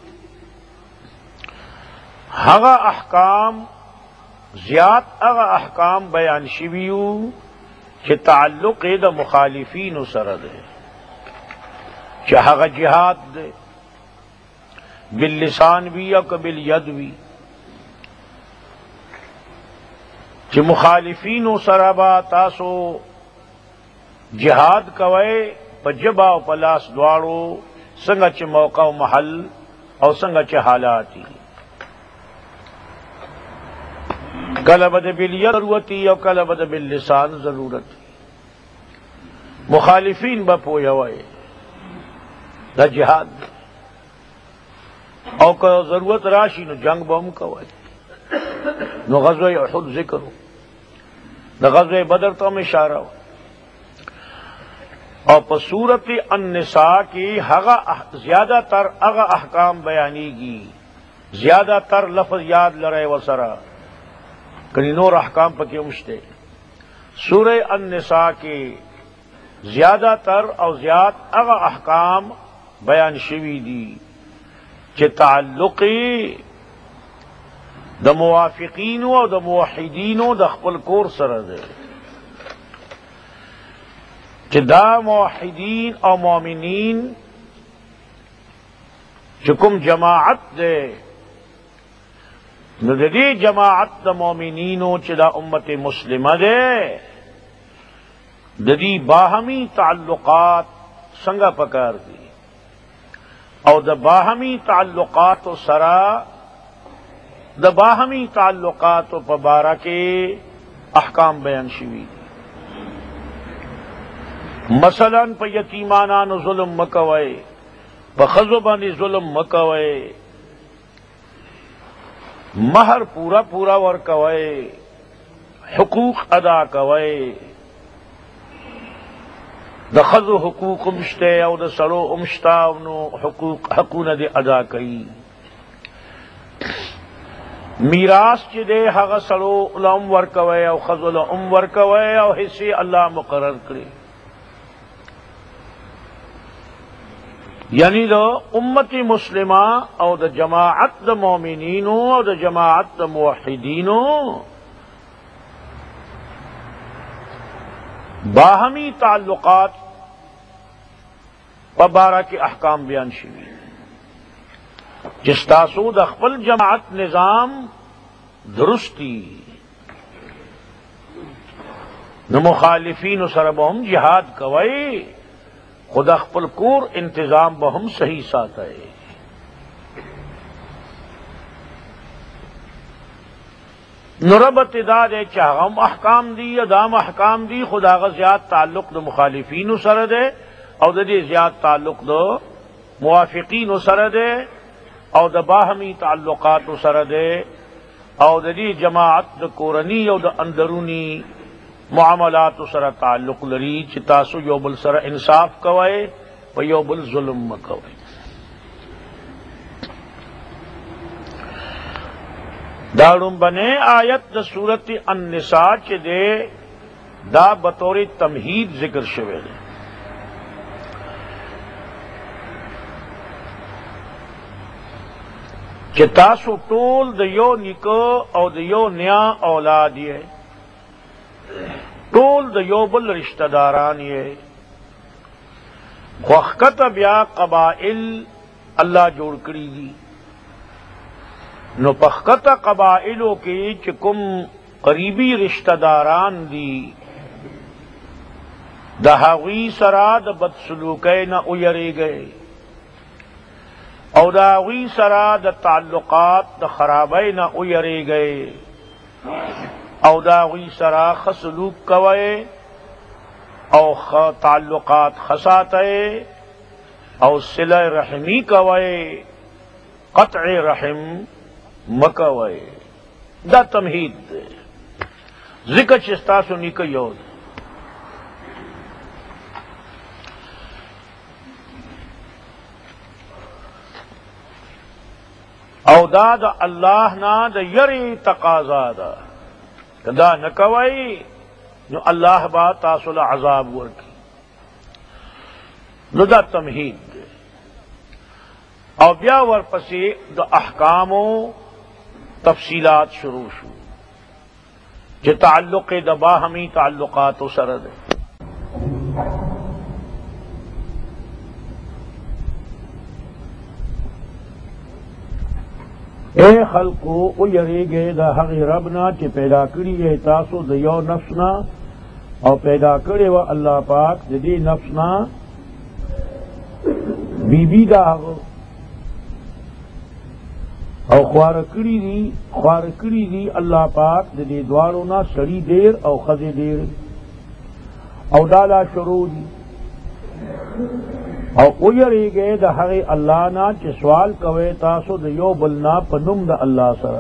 ہغا احکام زیاد اغا احکام بیان شویو کہ تعلق دا مخالفین سره دے، چاہے ہغا جہاد دے باللسان بھی یا بالید بھی، کہ مخالفین سره با تاسو جہاد کوئے پجبا و پلاس دوارو سنگا چھ موقع و محل او سنگا چھ حالاتی. کلبد بالید ضرورتی او کلبد باللسان ضرورتی. مخالفین با پویوئے دا جہاد او کہ ضرورت راشی نو جنگ با ہم کوئے. نو غزوہ احد ذکر ہو، دا غزوہ بدر تو ہم اشارہ ہو. اور پر سورت النساء کی زیادہ تر اغا احکام بیانی گی، زیادہ تر لفظ یاد لرے وسرا کنی نور احکام پکے مشتے. سورہ النساء کی زیادہ تر اور زیاد اغا احکام بیان شوی دی کہ تعلقی دا موافقینو اور دا موحدینو دا خپل کور سره دے، کہ دا موحدین اور مومنین چکم جماعت دے نو دی جماعت دا مومنینو چی دا امت مسلمہ دے دی باہمی تعلقات سنگا پکار دی اور دا باہمی تعلقات و سرا دا باہمی تعلقات و پبارہ کے احکام بیان شوی دی. مثلا پا یتیمانان ظلم مکوئے، پا خزبانی ظلم مکوئے، مہر پورا پورا ورکوئے، حقوق ادا کوئے. دا خزو حقوق امشتے او دا سڑو امشتا انو حقون دے ادا کئی. میراث چی دے حق سڑو لام ورکوئے او خزو لام ورکوئے او حصے اللہ مقرر کرے. یعنی دا امت مسلمہ او دا جماعت دا مومنینو او دا جماعت دا موحدینو باہمی تعلقات پبارہ کے احکام بیان شوی. جس تاسو دا خپل جماعت نظام درستی نو مخالفین سره بہم جہاد کوئی، خدا خپل کور انتظام بہم صحیح ساتھ ہے. نربت دا دے چاہم احکام دی یا دام احکام دی خدا غا زیاد تعلق دو مخالفین سره دے او دا دی زیاد تعلق دو موافقین سره دے او دا باہمی تعلقات سره دے او دا دی جماعت دا کورنی او دا اندرونی معاملات سره تعلق لری چی تاسو یو بل سره انصاف کوئے و یو بل ظلم مکوئے. دارم بنے آیت دا سورت النساء چی دے دا بطور تمہید ذکر شوے دے. چی تاسو ټول د یو نیکو او د یو نیا اولاد یې، ټول د یو بل رشتہ داران یې، خو ښکته بیا قبائل اللہ جوڑ کړي دي. نو په ښکته قبائلو کې چې کوم قریبی رشتہ داران دي د هغوی سره د بدسلوکۍ نه ویریږئ او د هغوی سره د تعلقات د خرابۍ نه ویریږئ او د هغوی سره ښه سلوک کوئ او تعلقات ښه ساتئ او صلہ رحمی کوئ، قطع رحم مکوئ. دا تمہید دے ذکر چې ستاسو نیکه یو دی. او دا د الله نه د یری تقاضا ده، که دا نه کوئ نو الله با تاسو له عذاب ورکړي. نو دا تمہید دی. او بیا ورپسې د احکامو تفصیلات شروع شو چې تعلق د باهمي تعلقاتو سره دی. اے خلقو او یریږئ د هغې رب نه چې پیدا کړي یې تاسو د یو نفس نه او پیدا کړې وه الله پاک د دې نفس نه بیبي د هغه او خواره کړي دي الله پاک د دې دواړو نه سړي ډېر او ښځې ډېر او دا لا شروع دي. او ویریږئ د هغې الله نه چې سوال کوئ تاسو د یو بل نه په نوم د الله سره.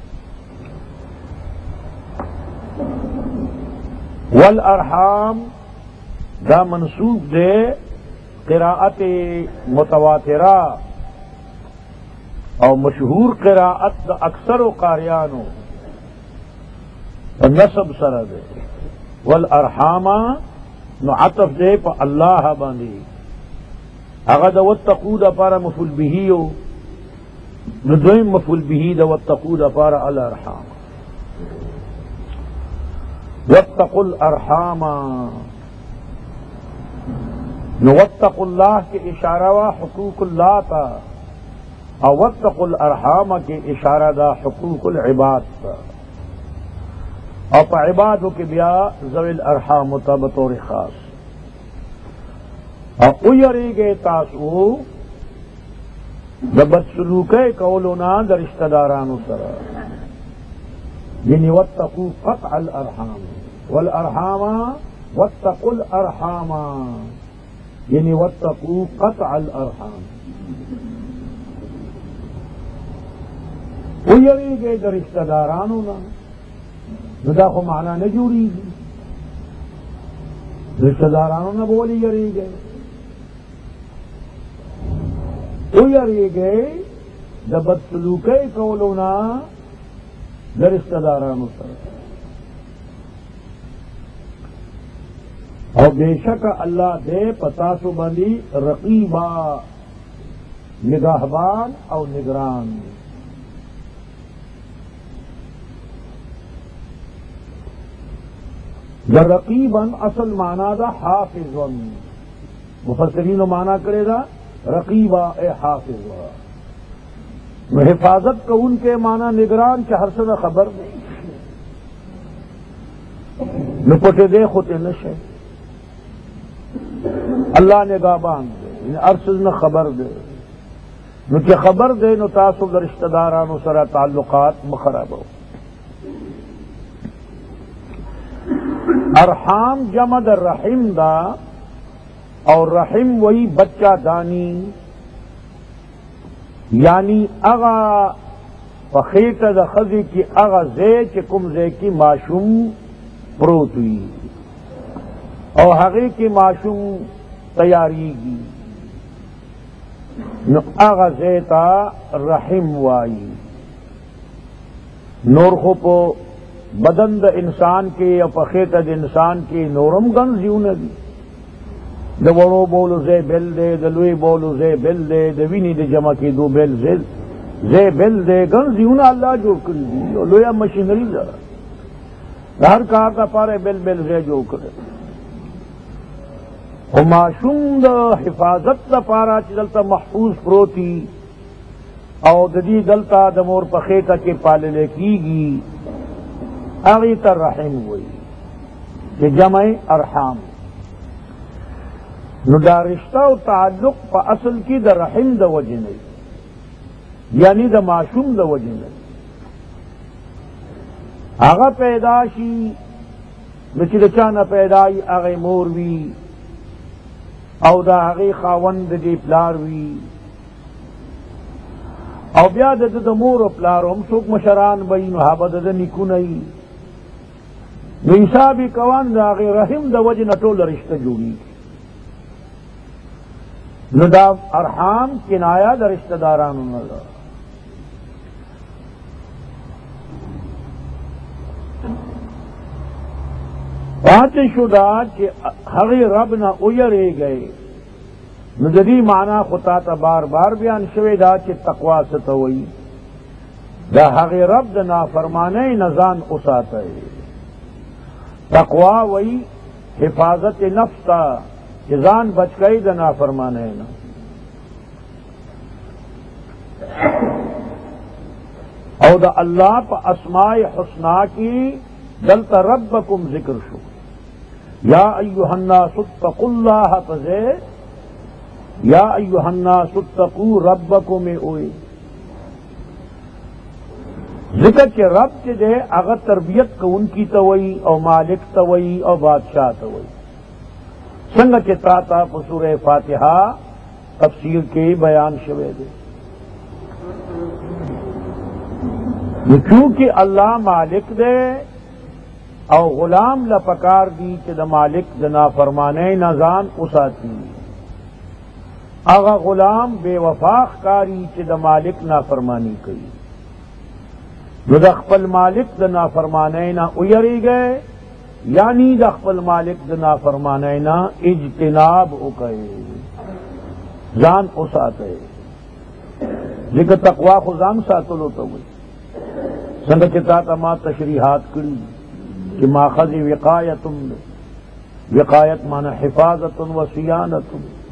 والارحام دا منسوب دے قراءت متواترہ او مشہور قراءت دا اکثر و قاریانو نصب سره دے. والارحام نو عطف دے پا اللہ باندی، اگا دا واتقو دا پارا مفعول بہیو نو دویم مفعول بہی دا واتقو دا پارا الارحام. واتقوا الارحام نو واتقوا اللہ کے اشارہ وا حقوق اللہ تا، اور واتقوا الارحام کے اشارہ دا حقوق العباد تا، اور پا عبادو کے بیا ذوی الارحام تا بطور خاص. اور اویریږئ تاسو دا بدسلوکۍ کولونا دا رشتہ دارانو سرا، یعنی واتقوا قطع الارحام والارحام واتقوا الارحام یعنی واتقوا قطع الارحام. ویریږئ د رشتہ دارانو نه، نو دا خو معنا نه جوړیږي. رشتہ دارانو نه به ولې یریږئ؟ ویریږئ د بدسلوکۍ کولو نه د رشتہ دارانو سره. اور بے شک اللہ دے پتاسو بندی رقیبا نگہبان او نگران. دا رقیباً اصل معنی دا حافظاً، مفسرین معنی کرے دا رقیبا اے حافظا. حفاظت کو ان کے معنی نگران کے ہر سنہ خبر دے نپٹے دے خوتے نشے اللہ نگابان دے ارسز نہ خبر دے نو کہ خبر دے نو تاسو در رشتہ دارانو سرا تعلقات مخرب ہو. ارحام جمع در رحم دا اور رحم وہی بچہ دانی، یعنی اغا فخیت دا خزی کی اغا زے چکم زے کی معشوم پروت ہوئی اور حقی کی معشوم تیاری گی نو اغا زیتا رحم وائی. نور خو پو بدن دا انسان کے یا فخیت دا انسان کے نورم گن زیون دی، دا وڑو بولو زے بل دے، دا لوی بولو زے بل دے، دا وینی دا جمع کی دو بل زے بل دے گن زیون اللہ جو کر دی. لویا مشینری دا ہر کار دا پارے بل زے جو کرے. معشوم دا حفاظت دا پارا چی دلتا محفوظ پروتی او دی دلتا دا مور پخیتا کے پاللے کی گی اغی تر رحم ہوئی کہ جمع ارحام. نو دا رشتہ او تعلق په اصل کې د رحم د وجې نه، یعنی د معصوم د وجې نه. هغه پیدا شي نو چې د چا نه پیدا وي هغه مور وي او د هغې خاوند د دې پلار وي، او بیا د مور او پلار هم څوک مشران به وي، نو هغه د نیکونه وي. نو حساب یې کوان د هغې رحم د وجې نه ټوله رشته جوړېږي. نو دا ارحام کنایه د رشتہ دارانو نه ده. پاتې شو دا چې هغې رب نه ویریږئ، نو د دې معنا خو تا ته بار بار بیان شوې ده چې تقوا څه ته وایي. د هغې رب د نافرمانۍ نه ځان وساتئ. تقوا وایي حفاظت نفس ته، چې ځان بچ کئ د نافرمانۍ نه. او د الله په اسماء حسنا کی دلته ربکم ذکر شو. یا ایها الناس اتقوا الله فزے یا ایها الناس اتقوا ربکم اوئی. ذکر کہ رب چې دے هغه تربیت کوونکی ته وایي او مالک ته وایي او بادشاہ ته وایي. څنګه چې تا ته په سورہ فاتحه تفسیر کې بیان شوی دی. نو چونکہ اللہ مالک دے او غلام لپکار دی چې د مالک د نافرمانی نه ځان وساتي. هغه غلام بے وفا ښکاري چې د مالک نافرمانی کوي. نو د خپل مالک د نافرمانی نه ویریږئ، یعنی د خپل مالک د نافرمانی نه اجتناب وکئ، ځان وساتئ. ځکه تقوا خو ځان ساتلو ته وایي. څنګه چې تا ته ما تشریحات کړي چې ماخذ وقایت، وقایت معنی حفاظت و صیانت.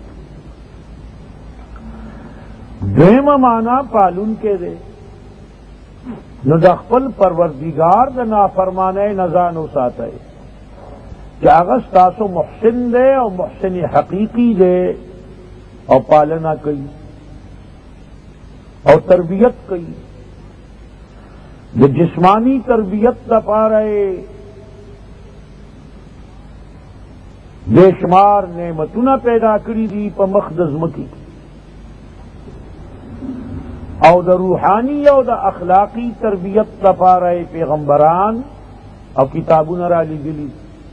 دویمه معنی پالون کې دی. نو د خپل پروردگار د نافرمانی نه ځان وساتئ کہ هغه ستاسو محسن دے او محسن حقیقی دے، او پالنا کوي او تربیت کوي. د جسمانی تربیت لپاره بے شمار نعمتونه پیدا کړي دي په مخ د ځمکې، او د روحانی او د اخلاقی تربیت لپاره پیغمبران او کتابونه را لېږلي.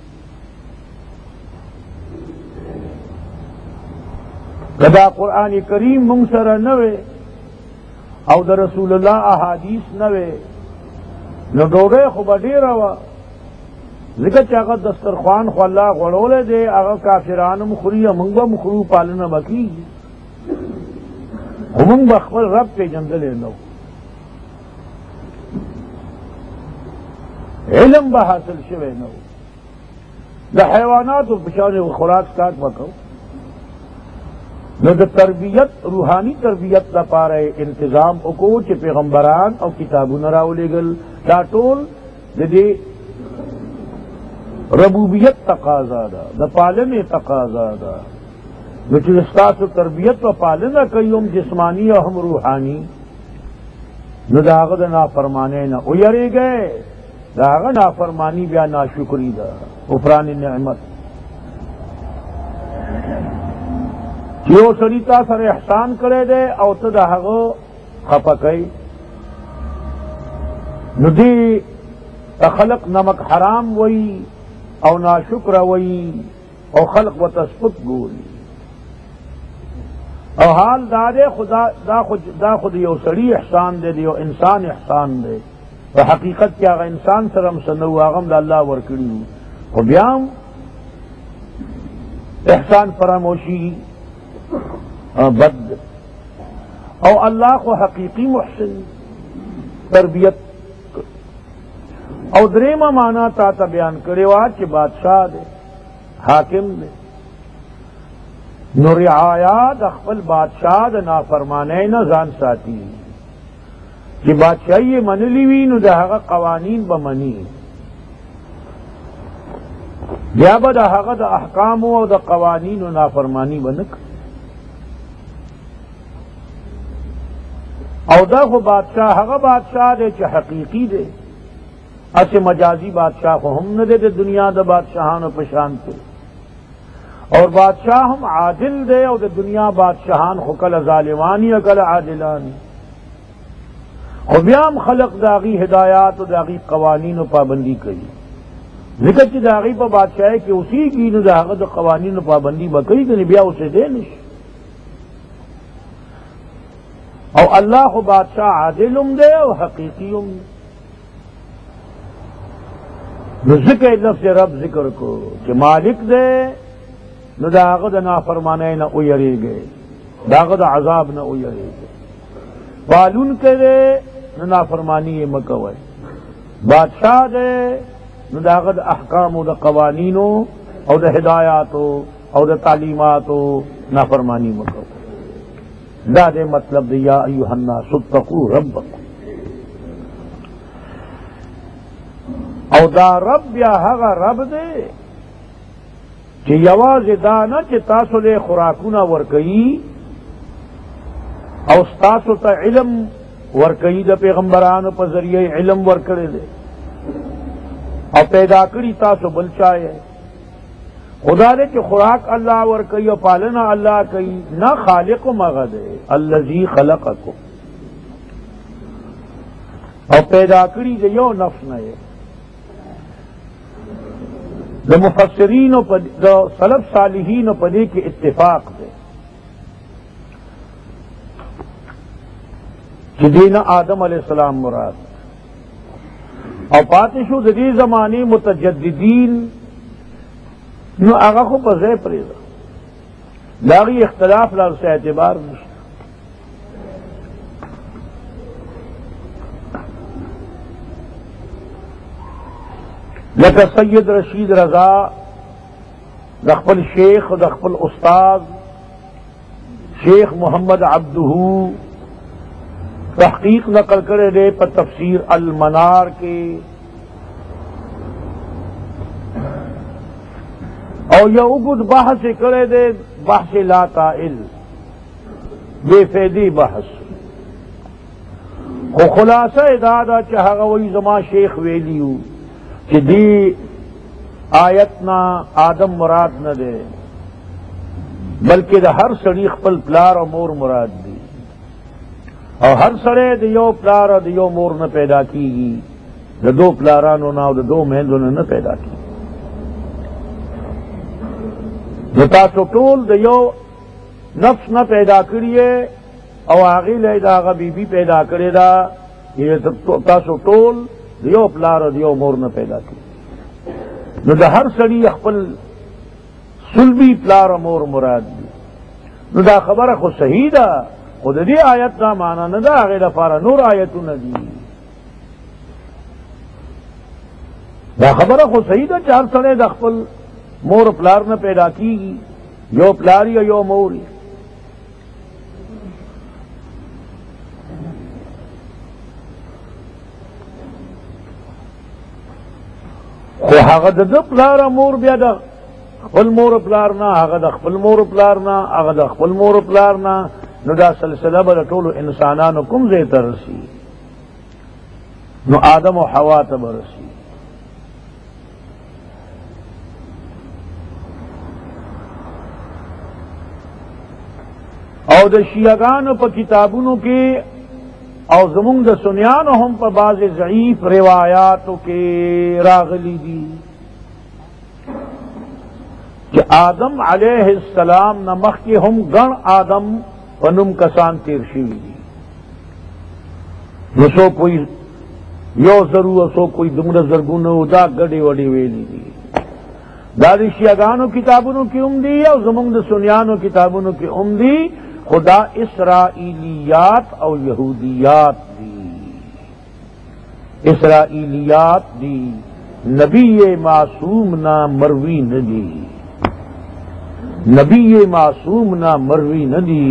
کدا قرآن کریم مونږ سره نه وي او د رسول الله احادیث نه وي، نو ډوډۍ خو به ډېره وه. ځکه چې هغه دسترخوان خو الله غوړولی دی، هغه کافران هم خوري، موږ به هم خورو، پالنه به کېږي. خو موږ به خپل رب پېژندلی نه و، علم به حاصل شوی نه و. د حیواناتو په شان خوراک سٹاک به کوو. نو د تربیت، روحانی تربیت لپاره انتظام وکړو چې پیغمبران او کتابونه راولېږل. دا ټول د دې ربوبیت تقاضا ده، د پالنې تقاضا ده. نو چې ستاسو تربیت و پالنه کوي، هم جسمانی او هم روحانی، نو د هغه د نافرمانی نه ویریږئ. د هغه نافرمانی بیا ناشکري ده، کفران نعمت. چې یو سړي تا سره احسان کړی دی او ته د هغه خفه کوئ، نو دې خلق نمک حرام وی او ناشکر وی او خلق و تسپک گوری. او حال دادے دا خود یو سړي احسان دے، یو انسان احسان دے. په حقیقت کې هغه انسان سره هم څه نه و، هغه هم د الله ورکړي وو، خو بیا هم احسان فراموشي بد. او اللہ کو حقیقی محسن تربیت. او دریمه معنی تا ته بیان کړی وه چې بادشاہ دی، حاکم دی. نو رعایا د خپل بادشاہ د نافرمانی نه ځان ساتي. چې بادشاہي یې منلی وي نو د هغه قوانین به مني. بیا به د هغه د احکامو او د قوانینو نافرمانی به نه کوي. او دا خو بادشاہ هغه بادشاہ دی چې حقیقي دی، اسې مجازي بادشاہ خو هم نه دی د دنیا د بادشاہانو په شان کې. اور بادشاہ هم عادل دی او د دنیا بادشاہان خو کله ظالمانی او کله عادلانی. خو بیا هم خلق د هغې هدایات او د هغې قوانینو پابندي کوي، ځکه چې د هغې په بادشاہۍ کې اوسېږي نو د هغه د قوانینو پابندي به کوي، کنې بیا اوسېدی نه شي. او الله خو بادشاہ عادل هم دی او حقیقي هم دی. نو ذکر لفظ رب ذکر کو چې مالک دی، نو دا هغه د نافرمانۍ نه ویریږئ، دا هغه د عذاب نه ویریږئ. پالونکی دی نو نافرمانی یې مه کوئ. بادشاہ دی نو دا هغه د احکامو د قوانینو او د هدایاتو او د تعلیماتو نافرمانی مه کوئ. دا دے مطلب دی یا ایوہ الناس اتقوا ربکم. او دا رب یا هغه رب دے چې یوازې دا نه چې تاسو له خوراکونه ورکوي او تاسو ته علم ورکوي، د پیغمبرانو په ذریعه علم ورکړی دی او پیدا کړي تاسو بل چاہے. خدا دے کہ خوراک اللہ ورکئی اور پالنا اللہ کئی، نہ خالق مغد ہے الذی خلقکم، اور پیدا کری دے یو نفس نہ ہے. دا مفسرین و دا سلف صالحین و پدے کے اتفاق دے کہ دین آدم علیہ السلام مراد، اور پاتشو دی زمانی متجددین نو هغه خو په ځای پرېږده، د هغې اختلاف لا څه اعتبار نشته. لکه سید رشید رضا د خپل شیخ او د خپل استاد شیخ محمد عبدہو تحقیق نقل کړی دی په تفسیر المنار کې، او یہ اگد بحث کرے دے بحث لا طائل بے فیدی بحث. خو خلاصہ ادادا چاہا وہی زما شیخ ویلیو کہ دی آیتنا آدم مراد نہ دے بلکہ دا ہر سڑی خپل پلار اور مور مراد دی، اور ہر سڑے دیو پلار اور دیو مور نہ پیدا کی گی، دا دو پلارانو نا دا دو مہندوں نے نہ پیدا کی. تاسو ټول د یو نفس نه پیدا کړی او هغې له د هغه بیبي پیدا کړې ده، تاسو ټول د you پلار O the you more نه پیدا کړي. نو د هر سړي خپل صلبي پلار او مور مراد دي. نو دا خبره خو صحیح ده، خو د دې آیت دا معنا نه ده هغې لپاره نور آیتونه دي. دا خبره خو صحیح ده چې هر سړی د خپل مور پلار نہ پیدا کی گی، یو پلاری اور یو موری. خو هغه د پلار مور بیا د خپل مور پلار نه، هغه د خپل مور پلار نه، هغه د خپل مور پلار نه، نو دا سلسله به د ټولو انسانانو کوم ځای ته رسي؟ نو آدم او حوا ته به رسي. او د شیعگانو په کتابونو کې او زمونږ د سنیانو هم په بعض ضعیف روایاتو کې راغلی دي کہ آدم علیہ السلام نه مخکې هم ګڼ آدم په نوم کسان تیر شوي دي. نو څوک کوئی یو زرو او څوک کوئی دومره زرګونه دا ګډې وډې ویلي دي. دا د شیعگانو کتابونو کې هم دي او زمونږ د سنیانو کتابونو کې هم دي. خدا اسرائیلیات او یہودیات دی، اسرائیلیات دی، نبی معصوم نہ مروی نہ دی، نبی معصوم نہ مروی نہ دی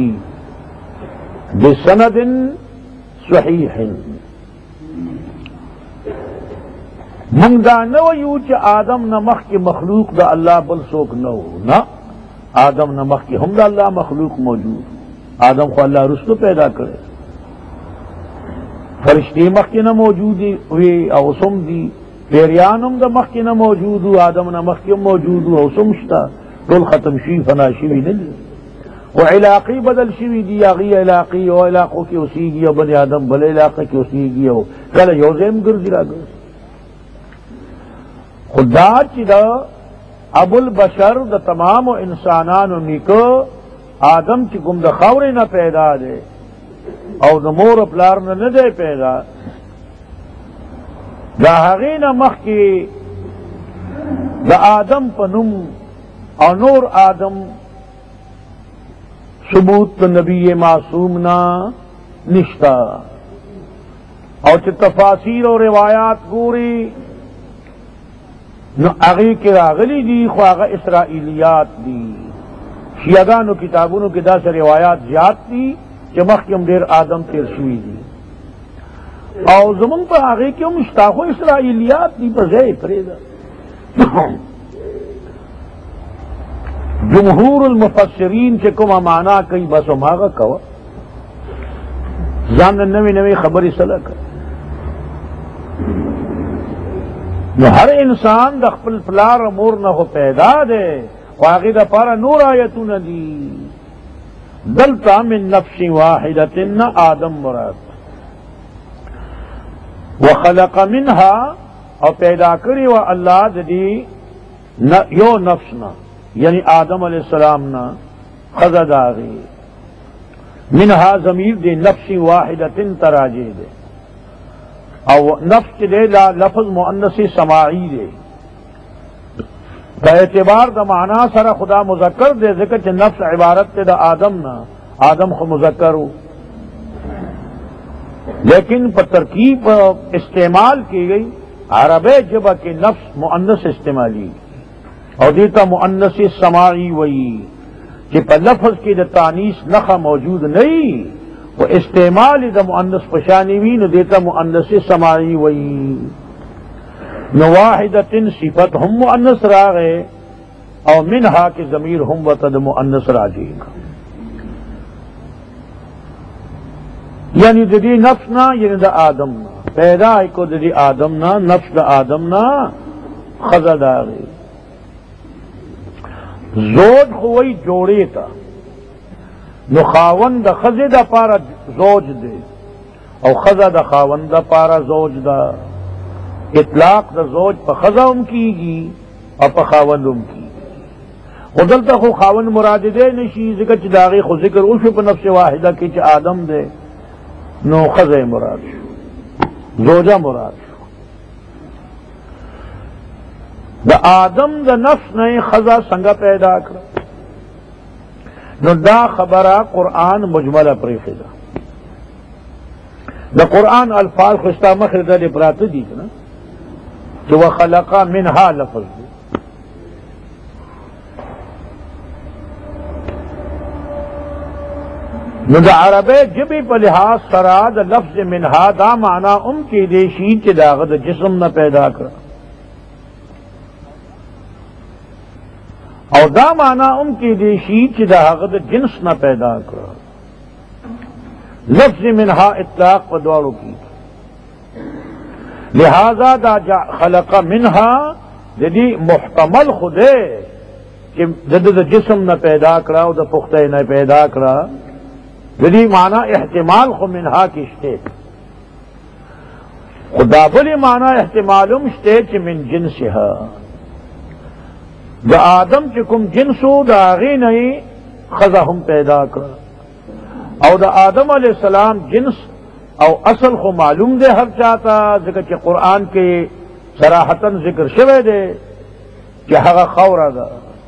بسند صحیح، منگ دا نو یو چ آدم نمخ کی مخلوق دا اللہ بل سوک نو نا آدم نمخ کی ہم دا اللہ مخلوق موجود آدم کو اللہ رسل پیدا کرے فرشتی مخ کی نہ موجود ہوئی اوسم دی پیریانم دا مخ کی نہ موجود ہو آدم نہ مخ کی موجود ہو اوسم شتا دول ختم شی فنا شوی نہیں وہ علاقی بدل شوی دی اغی علاقی او علاقوں کی اسی گی بن آدم بل علاقے کی اسی گی ہو کل یوزیم گرزی را گرز خدا چی دا ابو البشر دا تمام انسانان نکو آدم چی گم دا خوری نہ پیدا دے او دا مور پلار نہ دے پیدا دا حغین مخ کی دا آدم پنم او نور آدم ثبوت نبی معصوم نا نشتا او چی تفاسیر و روایات گوری نو اغی کے راغلی دی خواغ اسرائیلیات دی شیعگانو کتابونو کی دا سے روایات زیاد دی کہ مخیم دیر آدم تیر شوی دی او زمان پر آغی کیوں مشتاقو اسرائیلیات دی پر زی پریدا جمہور المفسرین سے کم مانا کئی بس ماغا کوا زان نوی نوی خبری سلک ہر انسان دا خپل پلار مور نہ ہو پیدا دے واقعی دا پارا نور آیتون دی دلتا من نفس واحدت نہ آدم مراد وخلق منها اور پیدا کری و اللہ دی یو نفسنا یعنی آدم علیہ السلام نا خزد آغی منها ضمیر دے نفس واحدت تراجے دے او نفس دے لفظ مؤنث سماعی دے دا اعتبار دا معنی سر خدا مذکر دے ذکر چھ نفس عبارت تے دا آدم نا آدم خو مذکر ہو لیکن پر ترکیب استعمال کی گئی عرب جبہ کے نفس مؤنث استعمالی اور دیتا مؤنث سماعی وئی کہ پر لفظ کی دا تانیث نخا موجود نہیں وہ استعمال دا مؤنث پشانی وی نو دیتا مؤنث سماعی وئی نو واحدت صفت ہم مؤنث راغے او منہا کے ضمیر ہم وتد مؤنث راجی یعنی دی نفس نا یعنی دا آدم نا پیدا کو دی آدم نا نفس دا آدم نا خزد آغے زوج خوئی جوڑے تا نو خاون دا خزد دا پارا زوج دے او خزا دا خاون دا پارا زوج دا اطلاق دا زوج پا خزا ام کی گی اور پا خاون ام کی خودلتا خو خاون مراد دے نشی ذکر چی داغی خو ذکر اوشو پا نفس واحدہ کی چی آدم دے نو خزا مراد شو زوجہ مراد شو دا آدم دا نفس نئے خزا سنگا پیدا کر نو دا خبرہ قرآن مجملہ پریخی دا قرآن الفاظ خشتا مخردہ دی پراتو دی کنا کہ وخلقا منہا لفظ دی نو دا عربی جبی پا لحاظ سرا دا لفظ منہا دا معنی ام کی دیشی چی داغد جسم نہ پیدا کر اور دا معنی ام کی دیشی چی داغد جنس نہ پیدا کر لفظ منہا اطلاق پا دوارو کی لہذا دا خلق منہا جدی محتمل خودے کہ جد جسم نہ پیدا کرا او دا پختہ نہ پیدا کرا جدی معنی احتمال خو منہا کی شتے خدا بلی معنی احتمالم شتے چی من جنسہا دا آدم چکم جنسو دا آغی نئی خزا ہم پیدا کرا او دا آدم علیہ السلام جنس او اصل خو معلوم دے ہر چاہتا ذکر کہ قرآن کے صراحتاً ذکر شوے دے کہ حقا خورا دا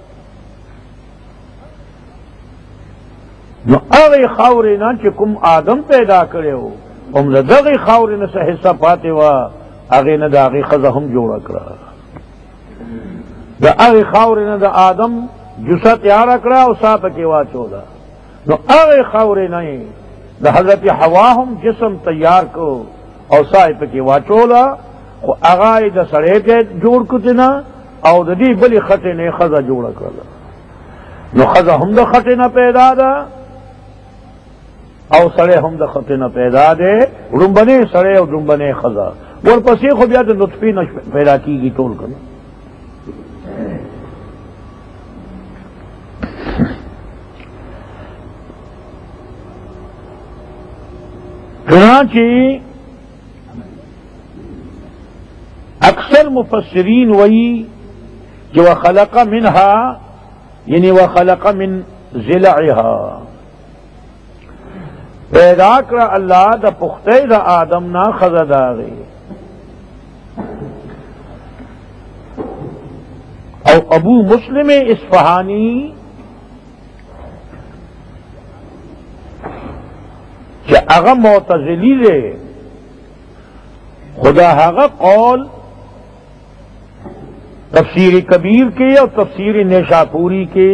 نو اغی خورینا چکم آدم پیدا کرے ہو ام دا دغی خورینا سے حصہ پاتے ہوا اغی نا دا اغی خزا ہم جوڑا کرا دا اغی خورینا دا آدم جسا تیارا کرا او سا پکی واچو دا نو اغی خورینا دا حضرت حوا ہم جسم تیار کو او سا پکی واچو دا خو هغه د سړی ته جوړ کړی نه او د دې بلې خټې نه ښځه جوړه کړله. نو ښځه هم د خټې نه پیدا ده او سړی هم د خټې نه پیدا دی، ړومبنی سړی او ړومبنی ښځه، ورپسې خو بیا د نطفې نه پیدا کېږي ټول کنه. چنانچہ اکثر مفسرین وہی کہ وخلق منها یعنی وخلق من ضلعها، پیدا کر اللہ دا پختے دا آدم نا خزہ داغی. او ابو مسلم اصفہانی کہ اغا معتزلی دے خدا هغه قول تفسیر کبیر کے اور تفسیر نیشاپوری کے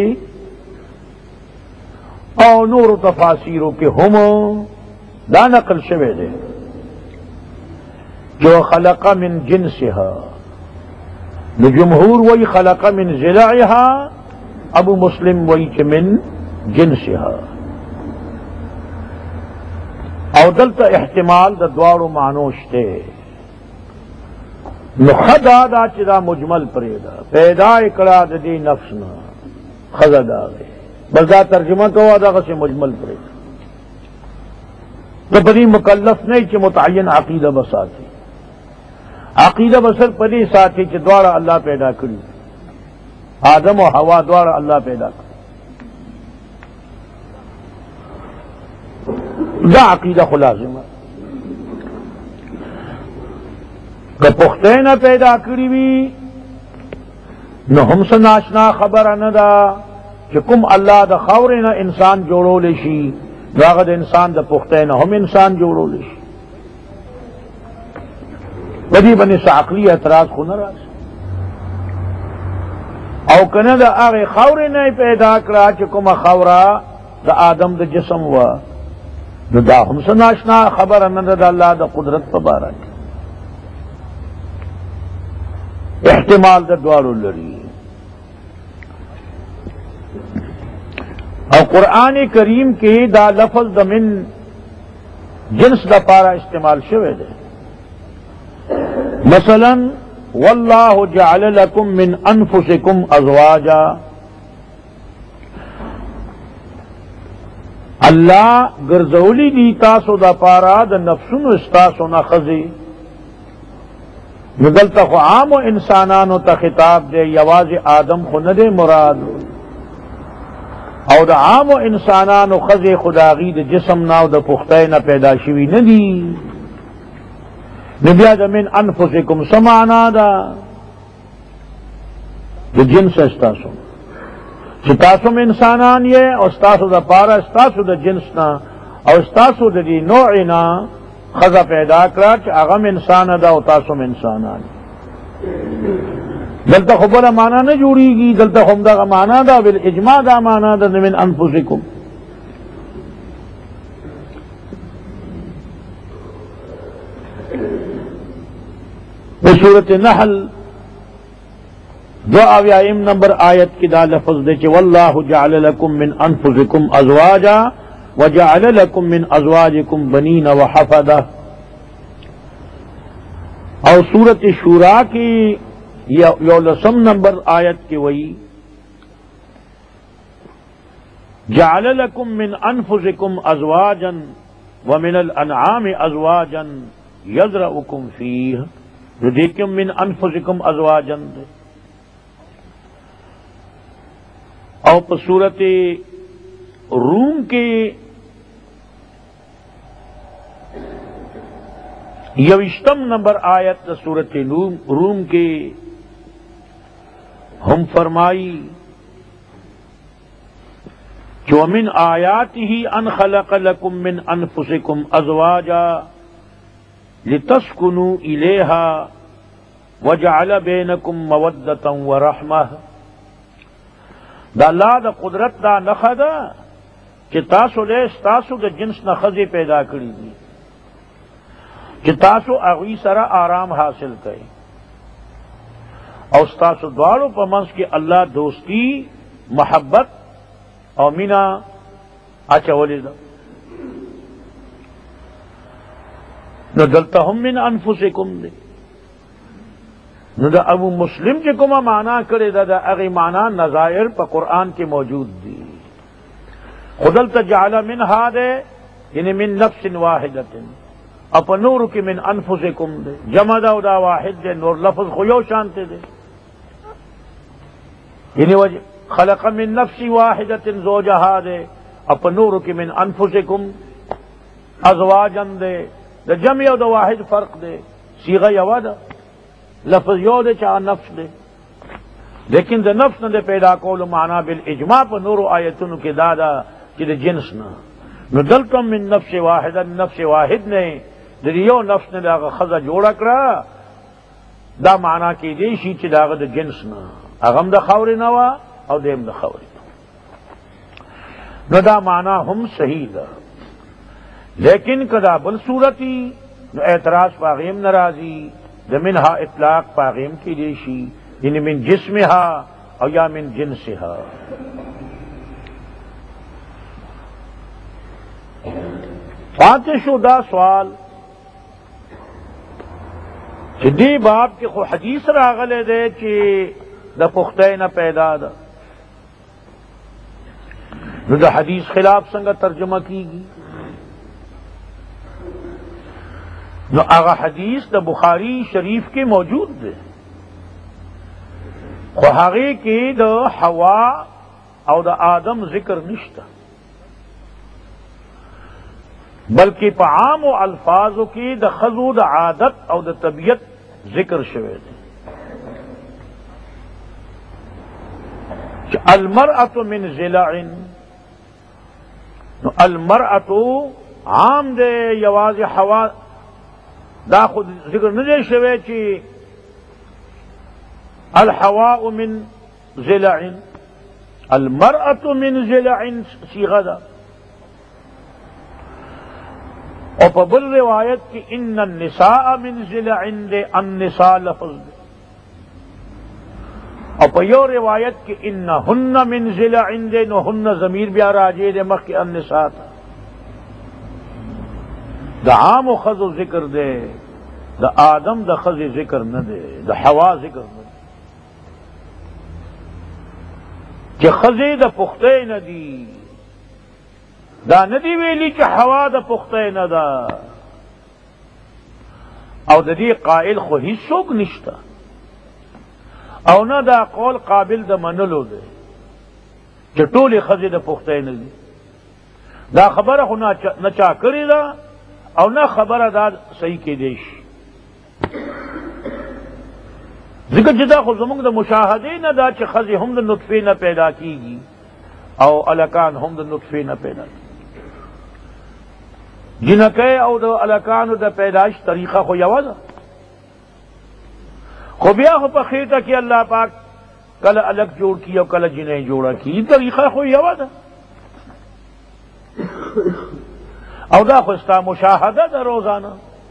اور نور و تفاسیروں کے ہم دا نقل شوے دے جو خلق من جنسها، جمہور وہی خلق من ضلعها، ابو مسلم وہی کہ من جنسها. او دلتا احتمال دا دوارو معنوش تے نخدا دا چدا مجمل پریدا پیدا اکڑا دا دی نفسنا خدا دا دے بس دا ترجمہ کوا دا غسی مجمل پریدا تو پدی مکلف نہیں چی متعین عقیدہ بساتی، عقیدہ بسر پدی ساتھی چی دوارا اللہ پیدا کری، آدم و حوا دوارا اللہ پیدا کری، دا عقیدہ خلازم ہے. کہ پختہ نہ پیدا کری بھی نہ ہم سے ناشنا خبر نہ دا کہ کم اللہ دا خور نہ انسان جوڑو لیشی راغد انسان دا پختہ نہ ہم انسان جوڑو لیشی. بدی بنی سا عقلی اعتراض خو نہ راز او کنے دا آغی خور نہ پیدا کرا کہ کم خورا دا آدم دا جسم ہوا دا ہم سے ناشنا خبر نہ دا اللہ دا قدرت پبارا کی احتمال دا دوارو لری. اور قرآن کریم کے دا لفظ دا من جنس دا پارا استعمال شوے دے. مثلا واللہ جعل لکم من انفسکم ازواجا، اللہ گرزولی دی تاسو دا پارا دا نفسون استاسو نا خزی. ندلتا خو عام و انسانانو تا خطاب دے یواز آدم خو ندے مراد او دا عام و انسانانو خزی خداغی دا جسم ناو دا پختہ نا پیدا شوی ندی. نبیا دا من انفسکم سمانا دا جنس استاسو ستاسم انسانان یہ اور استاسو دا پارا استاسو دا جنسنا اور استاسو دا دی نوعنا خزا پیدا کرا کہ اغم انسان دا و تاسم انسانان. دلتا خبر مانا نہ جوڑی گی، دلتا خمدہ کا مانا دا بالاجماع دا مانا دا من انفسکم. سورۃ نحل 2 نمبر آیت کی دا لفظ دے کہ واللہ جعل لکم من انفسکم ازواجا وجعل لکم من ازواجکم بنین وحفدہ. اور سورۃ شورا کی 11 نمبر آیت کی وہی جعل لکم من انفسکم ازواجا ومن الانعام ازواجا یذرؤکم فیہ. جو دیکھیں من انفسکم ازواجا دے. اور پر صورت روم کے 20 نمبر آیت صورت روم کے ہم فرمائی جو من آیاتہ ان خلق لکم من انفسکم ازواجا لتسکنوا الیہا وجعل بینکم مودۃ ورحمہ. دا اللہ دا قدرت دا نخا دا کہ تاسو لے تاسو دا جنس نخزی پیدا کری دی چې تاسو هغوی سره آرام حاصل کړئ او ستاسو دواړو په منځ کې الله دوستی محبت او مینا اچولې ده. نو دلته هم من انفسکم دی. نو دا ابو مسلم چې کومه معنا کړې ده د هغې معنا نظائر په قرآن کې موجود دي. خو دلته جعل منها دی یعنی من نفس واحدة او په نورو کې من انفسکم دی، جمع ده او دا واحد دی، نور لفظ خو یو شانته دی. یعنی خلق من نفس واحدة زوجها دے اپ نور کی من انفسکم ازواجا دے، دا جمع او دا واحد فرق دے، صیغہ یو دا لفظ یو دے چاہ نفس دے، لیکن دا نفس نہ دے پیدا کولو معنی بالاجماع پر نور آیتن کے دادا کہ دا جنس نہ نو دلتم من نفس واحدا نفس واحد نے دیو نفس نے دا خزا جوڑا کرا دا معنی کی دیشی چی دا دا جنس نہ اغم دا خاوری نوا او دیم دا خاوری نو دا معنی ہم صحیح دا، لیکن کدا بل صورتی نو اعتراض پاغیم نرازی دا منہا اطلاق پاغیم کی دیشی یعنی من جسمہا او یا من جنسہا. پانچ شدہ سوال چی دی باب کی خو حدیث راغلے دے چی دا پختہ نہ پیدا دا نو دا حدیث خلاف سنگا ترجمہ کی گی. نو آغا حدیث دا بخاری شریف کے موجود دے، خواہی کی دا حوا او دا آدم ذکر نشتا، بلکہ پا عام و الفاظوں کی دا خضو دا عادت او دا طبیعت ذکر شوے دے. المرأة من ضلع، المرأة عام دے یواز حوا دا خود ذکر نہ دے شوے چی الحواء من ضلع، المرأة من ضلع صیغہ دا. اور پبل روایت کی ان النساء من ضلع دے النساء لفظ دے، اور پیو روایت کی انہن من ضلع دے نو ہن ضمیر بیا راجے دے مخ کے النساء تھا. دا عام و خز و ذکر دے، دا آدم دا خز ذکر نہ دے، دا حوا ذکر نہ دے کہ خزے دا پختہ نہ دی، دا ندی ویلی کہ حوا دا پختہ نہ دا، او دا دی قائل خو ہی سوک نشتا، او نہ دا قول قابل دا منلو دے کہ ٹولی خزے دا پختہ نہ دی. دا خبر خو نہ چا کری دا او نہ خبر دا صحیح کے دیش ذکر جدا خو زمانگ دا مشاہدے نہ دا چھ خزے ہم دا نطفے نہ پیدا کی گی او الکان ہم دا نطفے نہ پیدا کی جنکے او دا الکان دا پیدائش طریقہ خو یوازا خو بیا خو پا خیطہ کی اللہ پاک کل الگ جوڑ کی او کل جنہیں جوڑا کی طریقہ خو یوازا او دا خوستا مشاہدہ دا روزانہ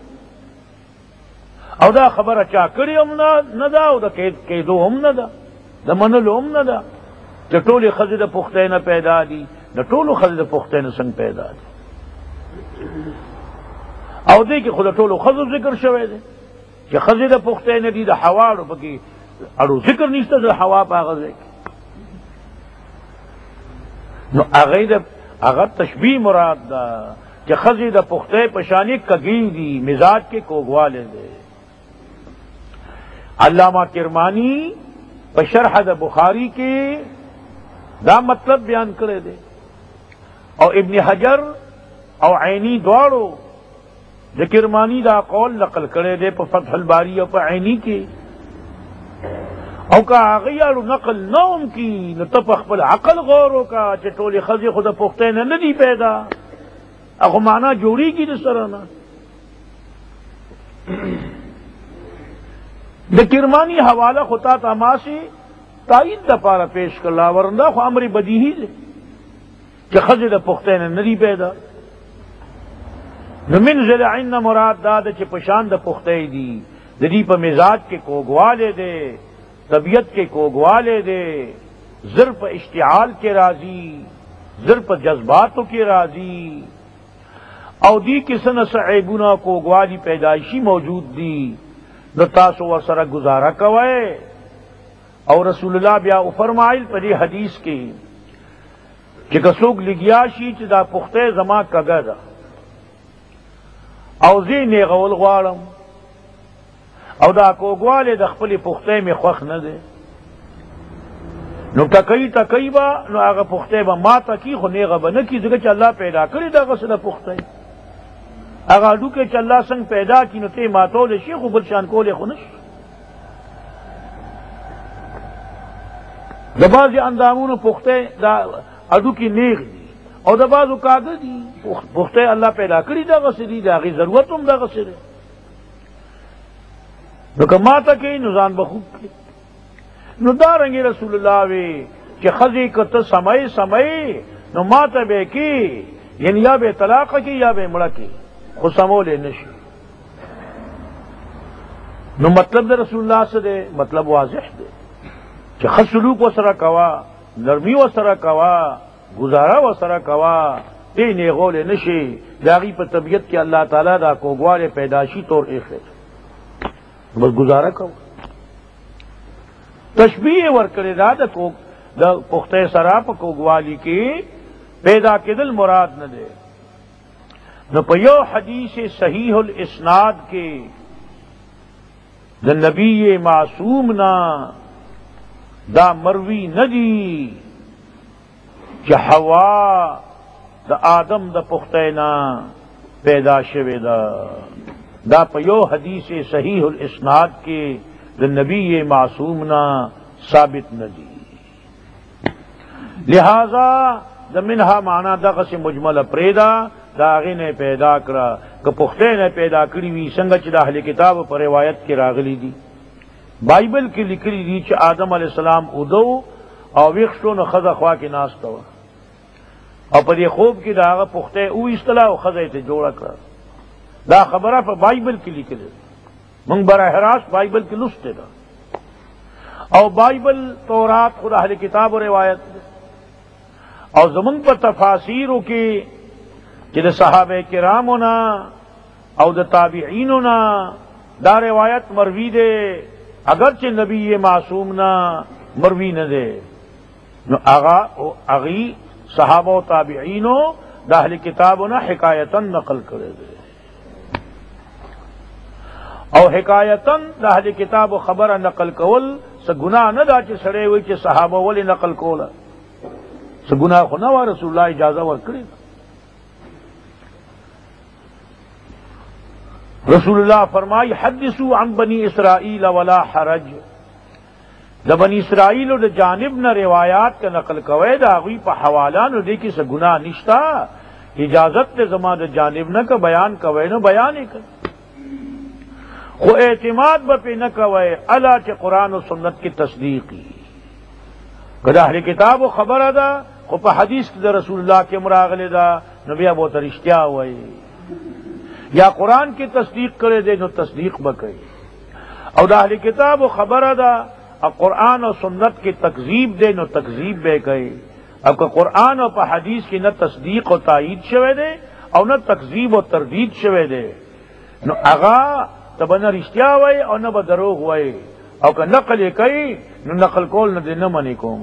او دا خبر چا کری ہم نہ دا او دا قیدو ہم نہ دا دا منلو ہم نہ دا دا ٹولی خزی دا پختہ نہ پیدا دی، دا ٹولو خزی دا پختہ نہ سنگ پیدا دی. او دے کہ خدا ٹولو خزو ذکر شوئے دے کہ خزی دا پختہ نہ دی دا حوارو پکی اڑو ذکر نیستا دا حوا پا غزے کی نو اگر تشبیح مراد دا کہ خزی دا پختہ پشانی کگی دی مزاج کے کوگوالے دے. علامہ کرمانی بشرح دا بخاری کے دا مطلب بیان کرے دے، اور ابن حجر اور عینی دوارو دا کرمانی دا قول نقل کرے دے پا فتح الباری اور پا عینی کے، او کا آغیارو نقل نوم کی نتفق پل عقل غورو کا چٹولی خزی خدا پختہ نہ ندی پیدا اخو معنی جوڑی کی نسرانا. دا کرمانی حوالہ خطا تماسی تائید دا پارا پیش کر لا ورندہ خو امر بدیہی دے کہ خزی دا پختہ نہ ندی پیدا. نو من ضلعن مراد دا چې پشان د پخته دی د دې په مزاج کې کوګواله دی، طبیعت کے کوگوالے دے، زر پر اشتعال کے راضی، زر پر جذباتوں کے راضی، او دی کسن سعیبونا کوگوالی پیدائشی موجود دی نو تاسو ورسره گزارا کوئے. او رسول اللہ بیا فرمائل پر دی حدیث کی کہ کسوک لگیا شی چی دا پختے زما کگا دا او زی نیغول غوارم او دا کوگواله د خپل پخته می خوخ نه ده نو تکئی با نو هغه پخته با ما تکی خو نیغه به نه کی ځکه چې الله پیدا کړی دا غسل پخته هغه اډو کې چې الله څنګه پیدا کی نو ته ماتول شي خو بل شان کولې خو نش د بعضی اندامونو پخته دا اډو کې نیغ دي او د بعضو کاغذ دي پخته الله پیدا کړی دا غسل دا غي ضرورت هم دا غسل نو که ما تکی نو ځان به خوب کړي نو دارنګې رسول الله وی چې ښځې که ته سمئ نو ما ته به کی یعنی یا به طلاق کی یا به مړه کی خو سمولی نشي. نو مطلب د رسول الله څه دی؟ مطلب واضح دی چې ښه سلوک ورسره کوه، نرمي ورسره کوه، گزاره ورسره کوه، دې نیغولی نشي. د هغې په طبیعت کې الله تعالی دا کوږوالی پیداشي طور ایښی بس گزارا کو. تشبیہ ورکړی دا د پخته سرا په کوګوالی کې پیدا کېدل مراد نه دی. نو په یو حدیث صحیح الاسناد کې د نبی معصوم نا دا مروی ندی چې حوا د آدم د پخته نا پیدا شوی دا په یو حدیث صحیح الاسناد کې د نبی معصوم نا ثابت ندی. لہذا د منها معنا دغه سے مجمل پریدا دا هغې نه پیدا کړه که پخته نه پیدا کړي وي څنګه چې د اهل کتاب په روایت کې راغلی دي. بایبل کې لیکلي دي چې آدم علیہ السلام اودو او ویښ شو نو ښځه خوا کې ناسته وه او په دې خوب کې د هغه پخته وایستله او ښځه یې ته جوړه کړه. دا خبره په بایبل کې لیکلې موږ براہ راست بایبل کې لوستې ده او بایبل تورات خود اهل کتاب و روایت ده او زمونږ په تفاسیرو کې چې د صحابه کرامو نه او د تابعینو نه دا روایت مروی ده اگرچہ نبی معصوم نه مروی نه ده نو اغی صحابه و تابعینو د اهل کتابو نه حکایتا نقل کړی ده او حکایتا د اهل کتاب خبره نقل کول څه ګناه نه ده چې سړی وایي چې صحابه ولې نقل کوله څه ګناه خو نه وه رسول الله اجازه ورکړې. رسول اللہ فرمائی حدثوا عن بنی اسرائیل ولا حرج د بنی اسرائیل د جانب نہ روایات کا نقل کوئے دا غوی په حوالہ نو دې کې څه ګناه نشتا اجازت ته زما د جانب نہ کا بیان کوئے نو بیان یې کړ خو اعتماد به پې نه کوئے الا چې قرآن و سنت کی تصدیقی که د اهل کتابو خبره ده خو په حدیث د رسول الله کې مراغله ده نو بیا به ورته رښتیا وایي یا قرآن کی تصدیق کرے دے نو تصدیق بکئی اور اہل کتاب و خبر دا اب قرآن و سنت کی تکذیب دے نو تکذیب بے گئے. اب کہ قرآن و پا حدیث کی نہ تصدیق و تائید شوے دے اور نہ تکذیب و تردید شوے دے نو اغا تب نہ رشتیا ہوئے اور نہ بدروغ ہوئے اور کہ نقل کئی نو نقل کول نہ دے نہ منی کو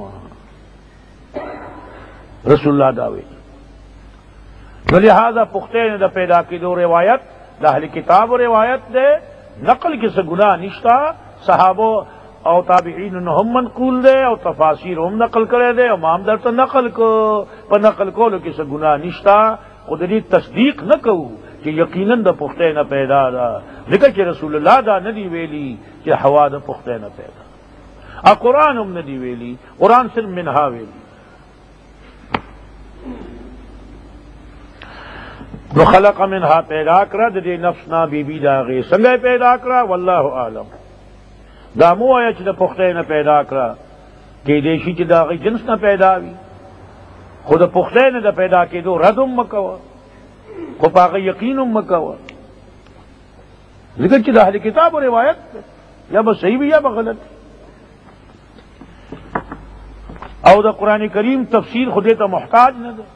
رسول اللہ دعوے نو لہذا پختے نے دا پیدا کی دو روایت دا اہل کتاب و روایت دے نقل کی سے گناہ نشتا صحابو او تابعین ہم منقول دے او تفاسیر ہم نقل کرے دے امام در تو نقل کو پر نقل کو لو کی سے گناہ نشتا خودری تصدیق نہ کہو کہ یقیناً دا پختے نہ پیدا دا لیکن کہ رسول اللہ دا ندی ویلی کہ ہوا دا پختے نہ پیدا قرآن ہم ندی ویلی قرآن صرف منہا ویلی نو خلق منها پیدا کرا دے نفسنا بی بی داغی سنگے پیدا کرا واللہ عالم دا مو آیا چی دا پختے نہ پیدا کرا کہ دیشی چی داغی جنس نہ پیدا وی خود پختے نہ دا پیدا کی دو ردم مکوا خو پاغه یقین مکوا ذکر چې د اهل کتاب او روایت یا به صحیح یا به غلط او د قران کریم تفسیر خود ته محتاج نه ده.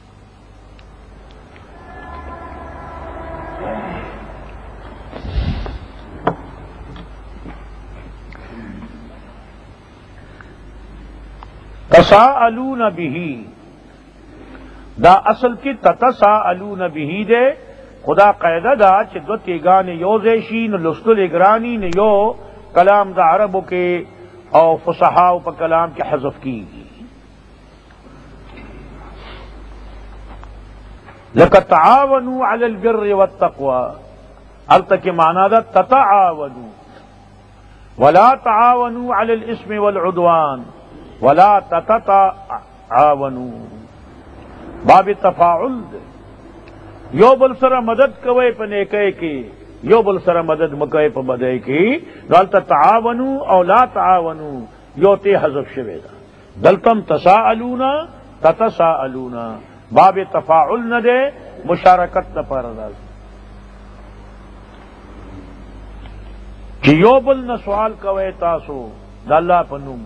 تساءلون به دا اصل کی تتساءلون به دے خدا قاعدہ دا چې دو تیگان یو زیشی نو لستل اگرانی نو یو کلام دا عربو کے او فصحاو پا کلام کے حذف کی گی لکہ تعاونوا علی البر والتقوی التک معنی دا تتعاونوا ولا تعاونوا علی الاسم والعدوان ولا تتعاونوا باب تفاعل دے یو بل سره مدد کوي په نیکۍ کې یو بل سره مدد مکوي په بدۍ کې دلته تعاونوا او لا تعاونوا یو ته حذف شوی دا دلتم تساءلون تتساءلون باب تفاعل نه ده مشارکت لپاره راځي چې یو بل نه سوال کوي تاسو د الله په نوم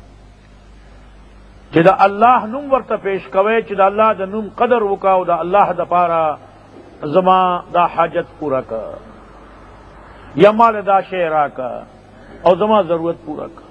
چې د الله نوم ورته پیش کوي چې د الله د نوم قدر وکاو د الله د پاره زما دا حاجت پورا کا یا مال دا شعرا کا او زما ضرورت پورا کا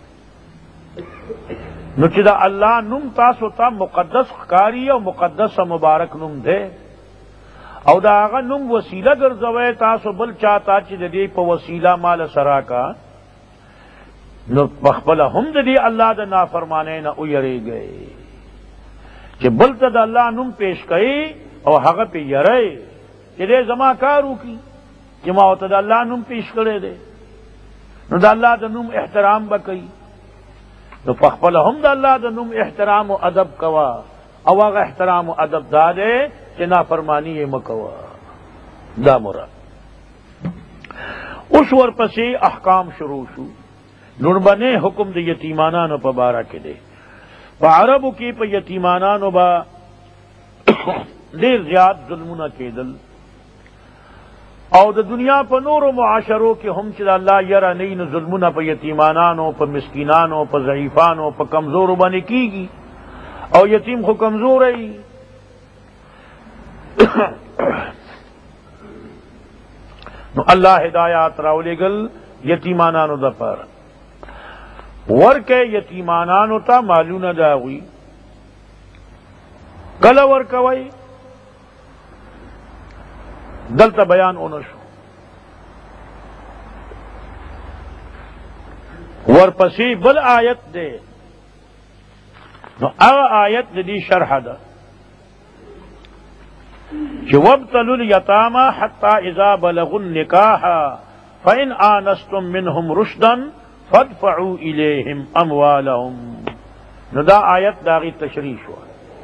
نو چې دا الله نوم تاسو ته مقدس ښکاری او مقدس مبارک نوم دی او دا هغه نوم وسیله ګرځوي تاسو بل چاته چې د دې په وسیله مال سرا کا نو بخبل هم د دې الله د نافرمانۍ نه ویریږي چې بل ته د الله نوم پیش کړي او هغه پہ یری چې دې زما کار وکړي چې ما ته د الله نوم پیش کړی دی نو د الله د نوم احترام وکړي نو په خپل هم د الله د نوم احترام او ادب کوا او هغه احترام او ادب دا دی چې نافرمانی یې مکوا دا مراد اوس ورپسې احکام شروع شو نور باندې حکم د یتیمانانو په باره کې دی په عربو کې په یتیمانانو با ډیر زیات ظلمونه کېدل او د دنیا په نورو معاشرو کې هم چې الله یره نه نو ظلمونه په یتیمانانو په مسکینانو په ضعیفانو په کمزورو باندې کیږي او یتیم خو کمزور ای نو الله ہدایات راولېګل یتیمانانو د پاره ورکه یتیمانانو ته مالونه داوي کله ورکوي دلته بیان اونشو ورپسې بل آیت دے نو هغه آیت دې شرح ده چې وابتلوا اليتامى حتى اذا بلغوا النكاح فإن آنستم منهم رشدا فادفعوا إليهم أموالهم نو دا آیت داغی تشریح شو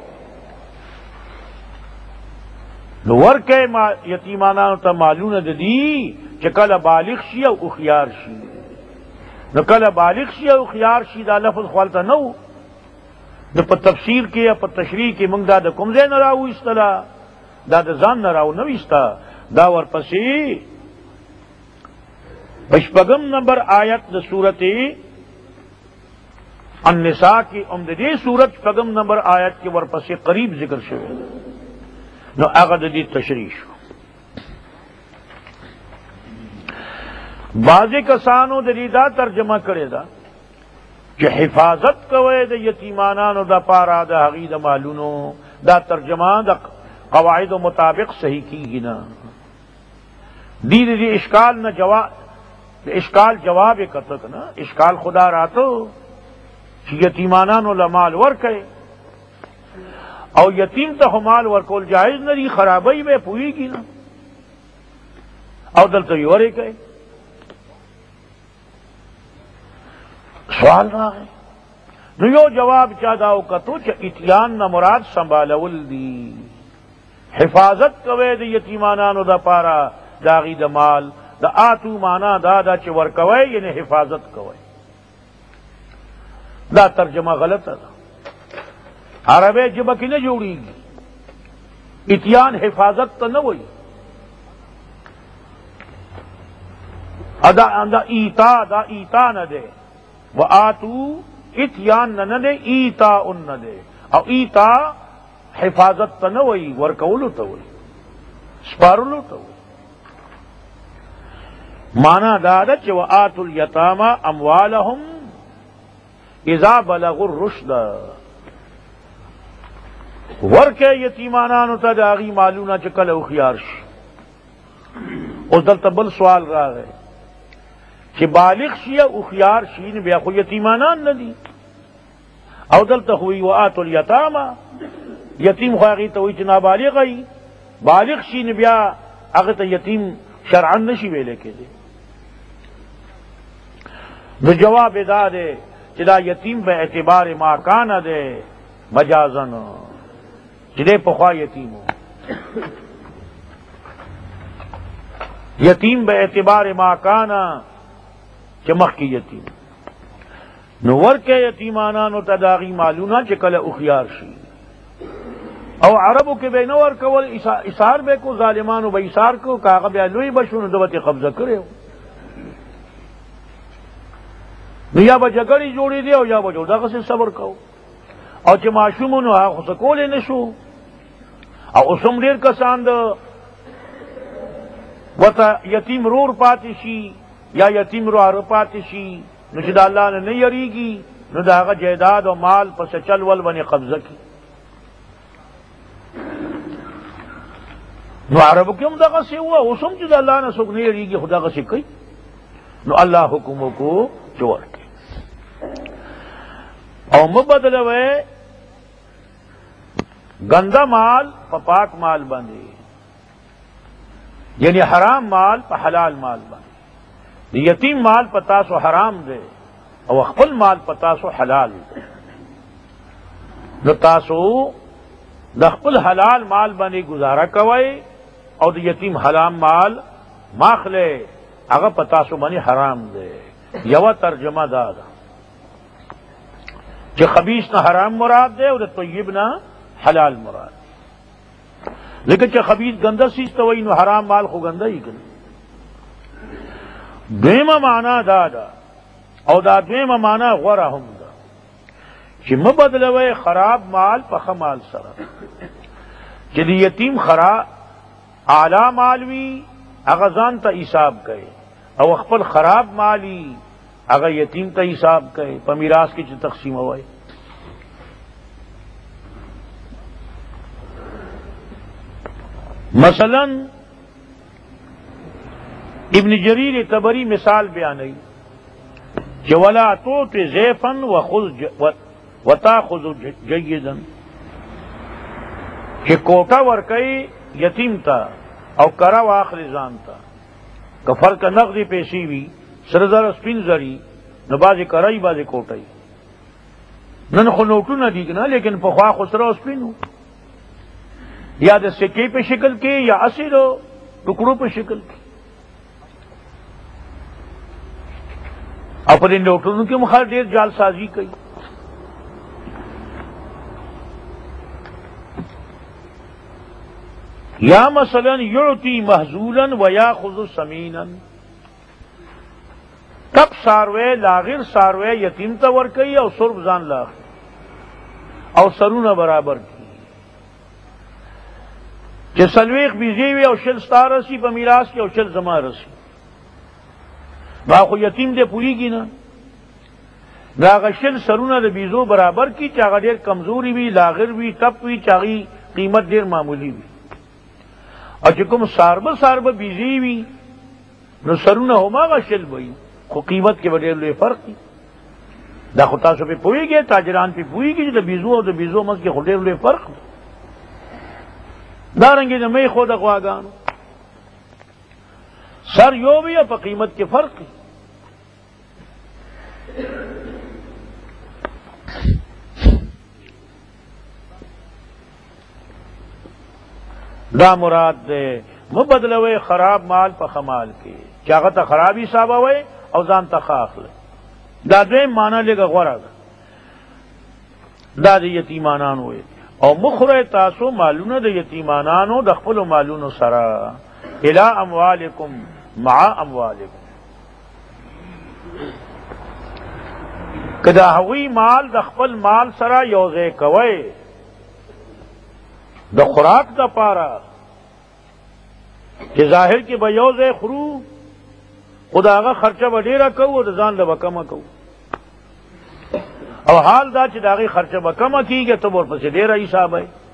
نو ورکه ما یتیمانانو ته مالونه د دي چې کله بالغ شي او خيار شي نو کله بالغ شي او خيار شي دا لفظ خپلته نو د په تفسیر کې یا په تشریح کې موږ دا د کوم ځای نه راو استلا دا د ځان نه راو نو استا دا ورپسې بشپغم نمبر آیت د سورته النساء کی دې سورت شپغم نمبر آیت کې ورپسې قریب ذکر شوی نو هغه د دې تشریح شو بعضی کسانو د دې دا ترجمه کړی دا چې حفاظت کوي د یتیمانانو د پاره د هغې د مالونو دا ترجمه د قواعد مطابق صحیح کیږي نه دې اشکال نه جواب اشکال جواب کتک نا اشکال خدا راتو چې یتیمانانو لمال ورکړي او یتیم ته مال ورکول جائز نه دي خرابۍ به پويږي نه او دلته یې ورکړي سوال راغی نو یو جواب چا دا وکړو چې اتیان نه مراد سنبالول دي حفاظت کوي د یتیمانانو د پاره داغي د مال د آتو معنا دا چې ورکوي یعنی حفاظت کوي دا ترجمه غلطه ده عربی جبه کې نه جوړیږي اتیان حفاظت تو نہ ہوئی، دا ایتا نہ دے، وہ آتو اتیان نہ دے، ایتا ان نہ دے، اور ایتا حفاظت تو نہ ہوئی، ورکولو تو ہوئی، سپارلو تو ہوئی۔ مانا دادا چ وآتوا الیتامی اموالہم اذا بلغوا الرشد، ورکے یتیمانانو تا داغی مالونا چکل اخیار شی۔ او دلتا بل سوال را گئے کہ بالغ شی یا اخیار شی نے بیا خو یتیمانان ندی، او دلتا ہوئی وآتوا الیتامی، یتیم خواہی تا ہوئی چ نابالغ ای، بالغ شی نے بیا اگر یتیم شرعن نشی ویلے کے دے۔ نو جواب دا دے چلا یتیم بے اعتبار ما کانا دے مجازن، چلے پخوا یتیم ہو، یتیم بے اعتبار ما کانا چمخ کی یتیم، نو ورکے یتیمانانو تداغی مالونا چکل اخیار شی، او عربو کے بے نور کول اسار بے کو ظالمانو بے اسار کو کاغا بے لوئی بشون دوت قبضہ کرے ہو، نو یا با جگڑی جوڑی دے او یا با جوڑا کسی صبر کہو، او چه معشومونو آخو سکولے نشو، او اسم دیر کسان دا وطا یتیم رور پاتی شی یا یتیم رو آر پاتی شی، نو چه دا اللہ نے نہیں یریگی، نو دا آغا جیداد و مال پس چل ول بنی قبضہ کی۔ نو عربو کیوں دا غصے ہوا، اسم چه دا اللہ نے سکھ نہیں یریگی خدا غصے کئی، نو اللہ حکموں کو چور کے او مبدلوے گندا مال پا پاک مال بندے، یعنی حرام مال پا حلال مال بندے، یتیم مال پا تاسو حرام دے او خپل مال پا تاسو حلال دے، نو تاسو دا خپل حلال مال بندے گزارا کوئے او دا یتیم حرام مال ماخلے اگر پا تاسو بندے حرام دے۔ یو ترجمہ دادا کہ خبیث نہ حرام مراد دے اور طیب نہ حلال مراد، لیکن چه خبیث گندہ سیز تو وہی نو حرام مال خو گندہ ہی کن۔ دویمہ معنی دادا او دا دویمہ معنی غورا ہم دا چه مبدلوے خراب مال پخ مال سرا، چه دی یتیم خراب اعلی مالوی اغزان تا حساب کئے او خپل خراب مالی اگر یتیم تا حساب کئے پا میراث کی چه تقسیم ہوئے۔ مثلا ابن جریر طبری مثال بیانی کہ ولا توت زیفا وتاخذ جیدا، کہ کوٹا ورکئی یتیم تا او کرا واخر زان تا، کہ فرق نقدی پیسی وی سرزر سپین زری نو بازی کرائی بازی کوٹائی، نن خو نوٹو نہ دیگنا لیکن پخوا خسرا سپینو، یا دا سکے پہ شکل کے یا اصل ٹکڑوں پہ شکل کے، اپنے نوٹوں کے مخار دیر جال سازی کئی۔ یا مثلا یعطی محزولا ویاخذ سمینا، کب ساروے لاغر ساروے یتیم تا ورکئی او سرب زان لاغ او سرون برابر کی، کہ سلویق بیزیوی او شل ستا رسی پا میراث کی او شل زما رسی، باخو یتیم دے پوری کی نا، ناغا شل سرون دے بیزو برابر کی، چاگا دیر کمزوری بھی لاغر بھی تپ بھی چاگی قیمت دیر معمولی بھی، اور چکم سارب بیزی بھی نو سرون ہوما گا شل بھئی خو قیمت کے بڑے لئے فرق کی، دا خطاسو پہ پوئی گئے تاجران پہ پوئی گئے دا بیزو اور دا بیزو مز کے خودے لئے فرق دی دارنگی دا میں خود اقواگانو سر یو بھی اپا قیمت کے فرق کی۔ دا مراد دے مبدلوے خراب مال پا خمال کے، چاگتا خرابی صاحب ہوئے او ځان ته خاخله، دا دویم معنی لگا غورا دا دی یتیمانان ہوئے۔ او مخره تاسو مالونه د یتیمانانو د خپل مالونو سره الی اموالکم مع اموالکم، کدا هوی مال د خپل مال سره یوځای کوي د خوراک د پاره چې ظاهر کې به یوځای خورو، خدا هغه خرچه به ډیره کوو او د ځان له به کمه کوو، او حال دا چې د هغې خرچه به کمه کېږي ته ورپسې ډېره حساب وی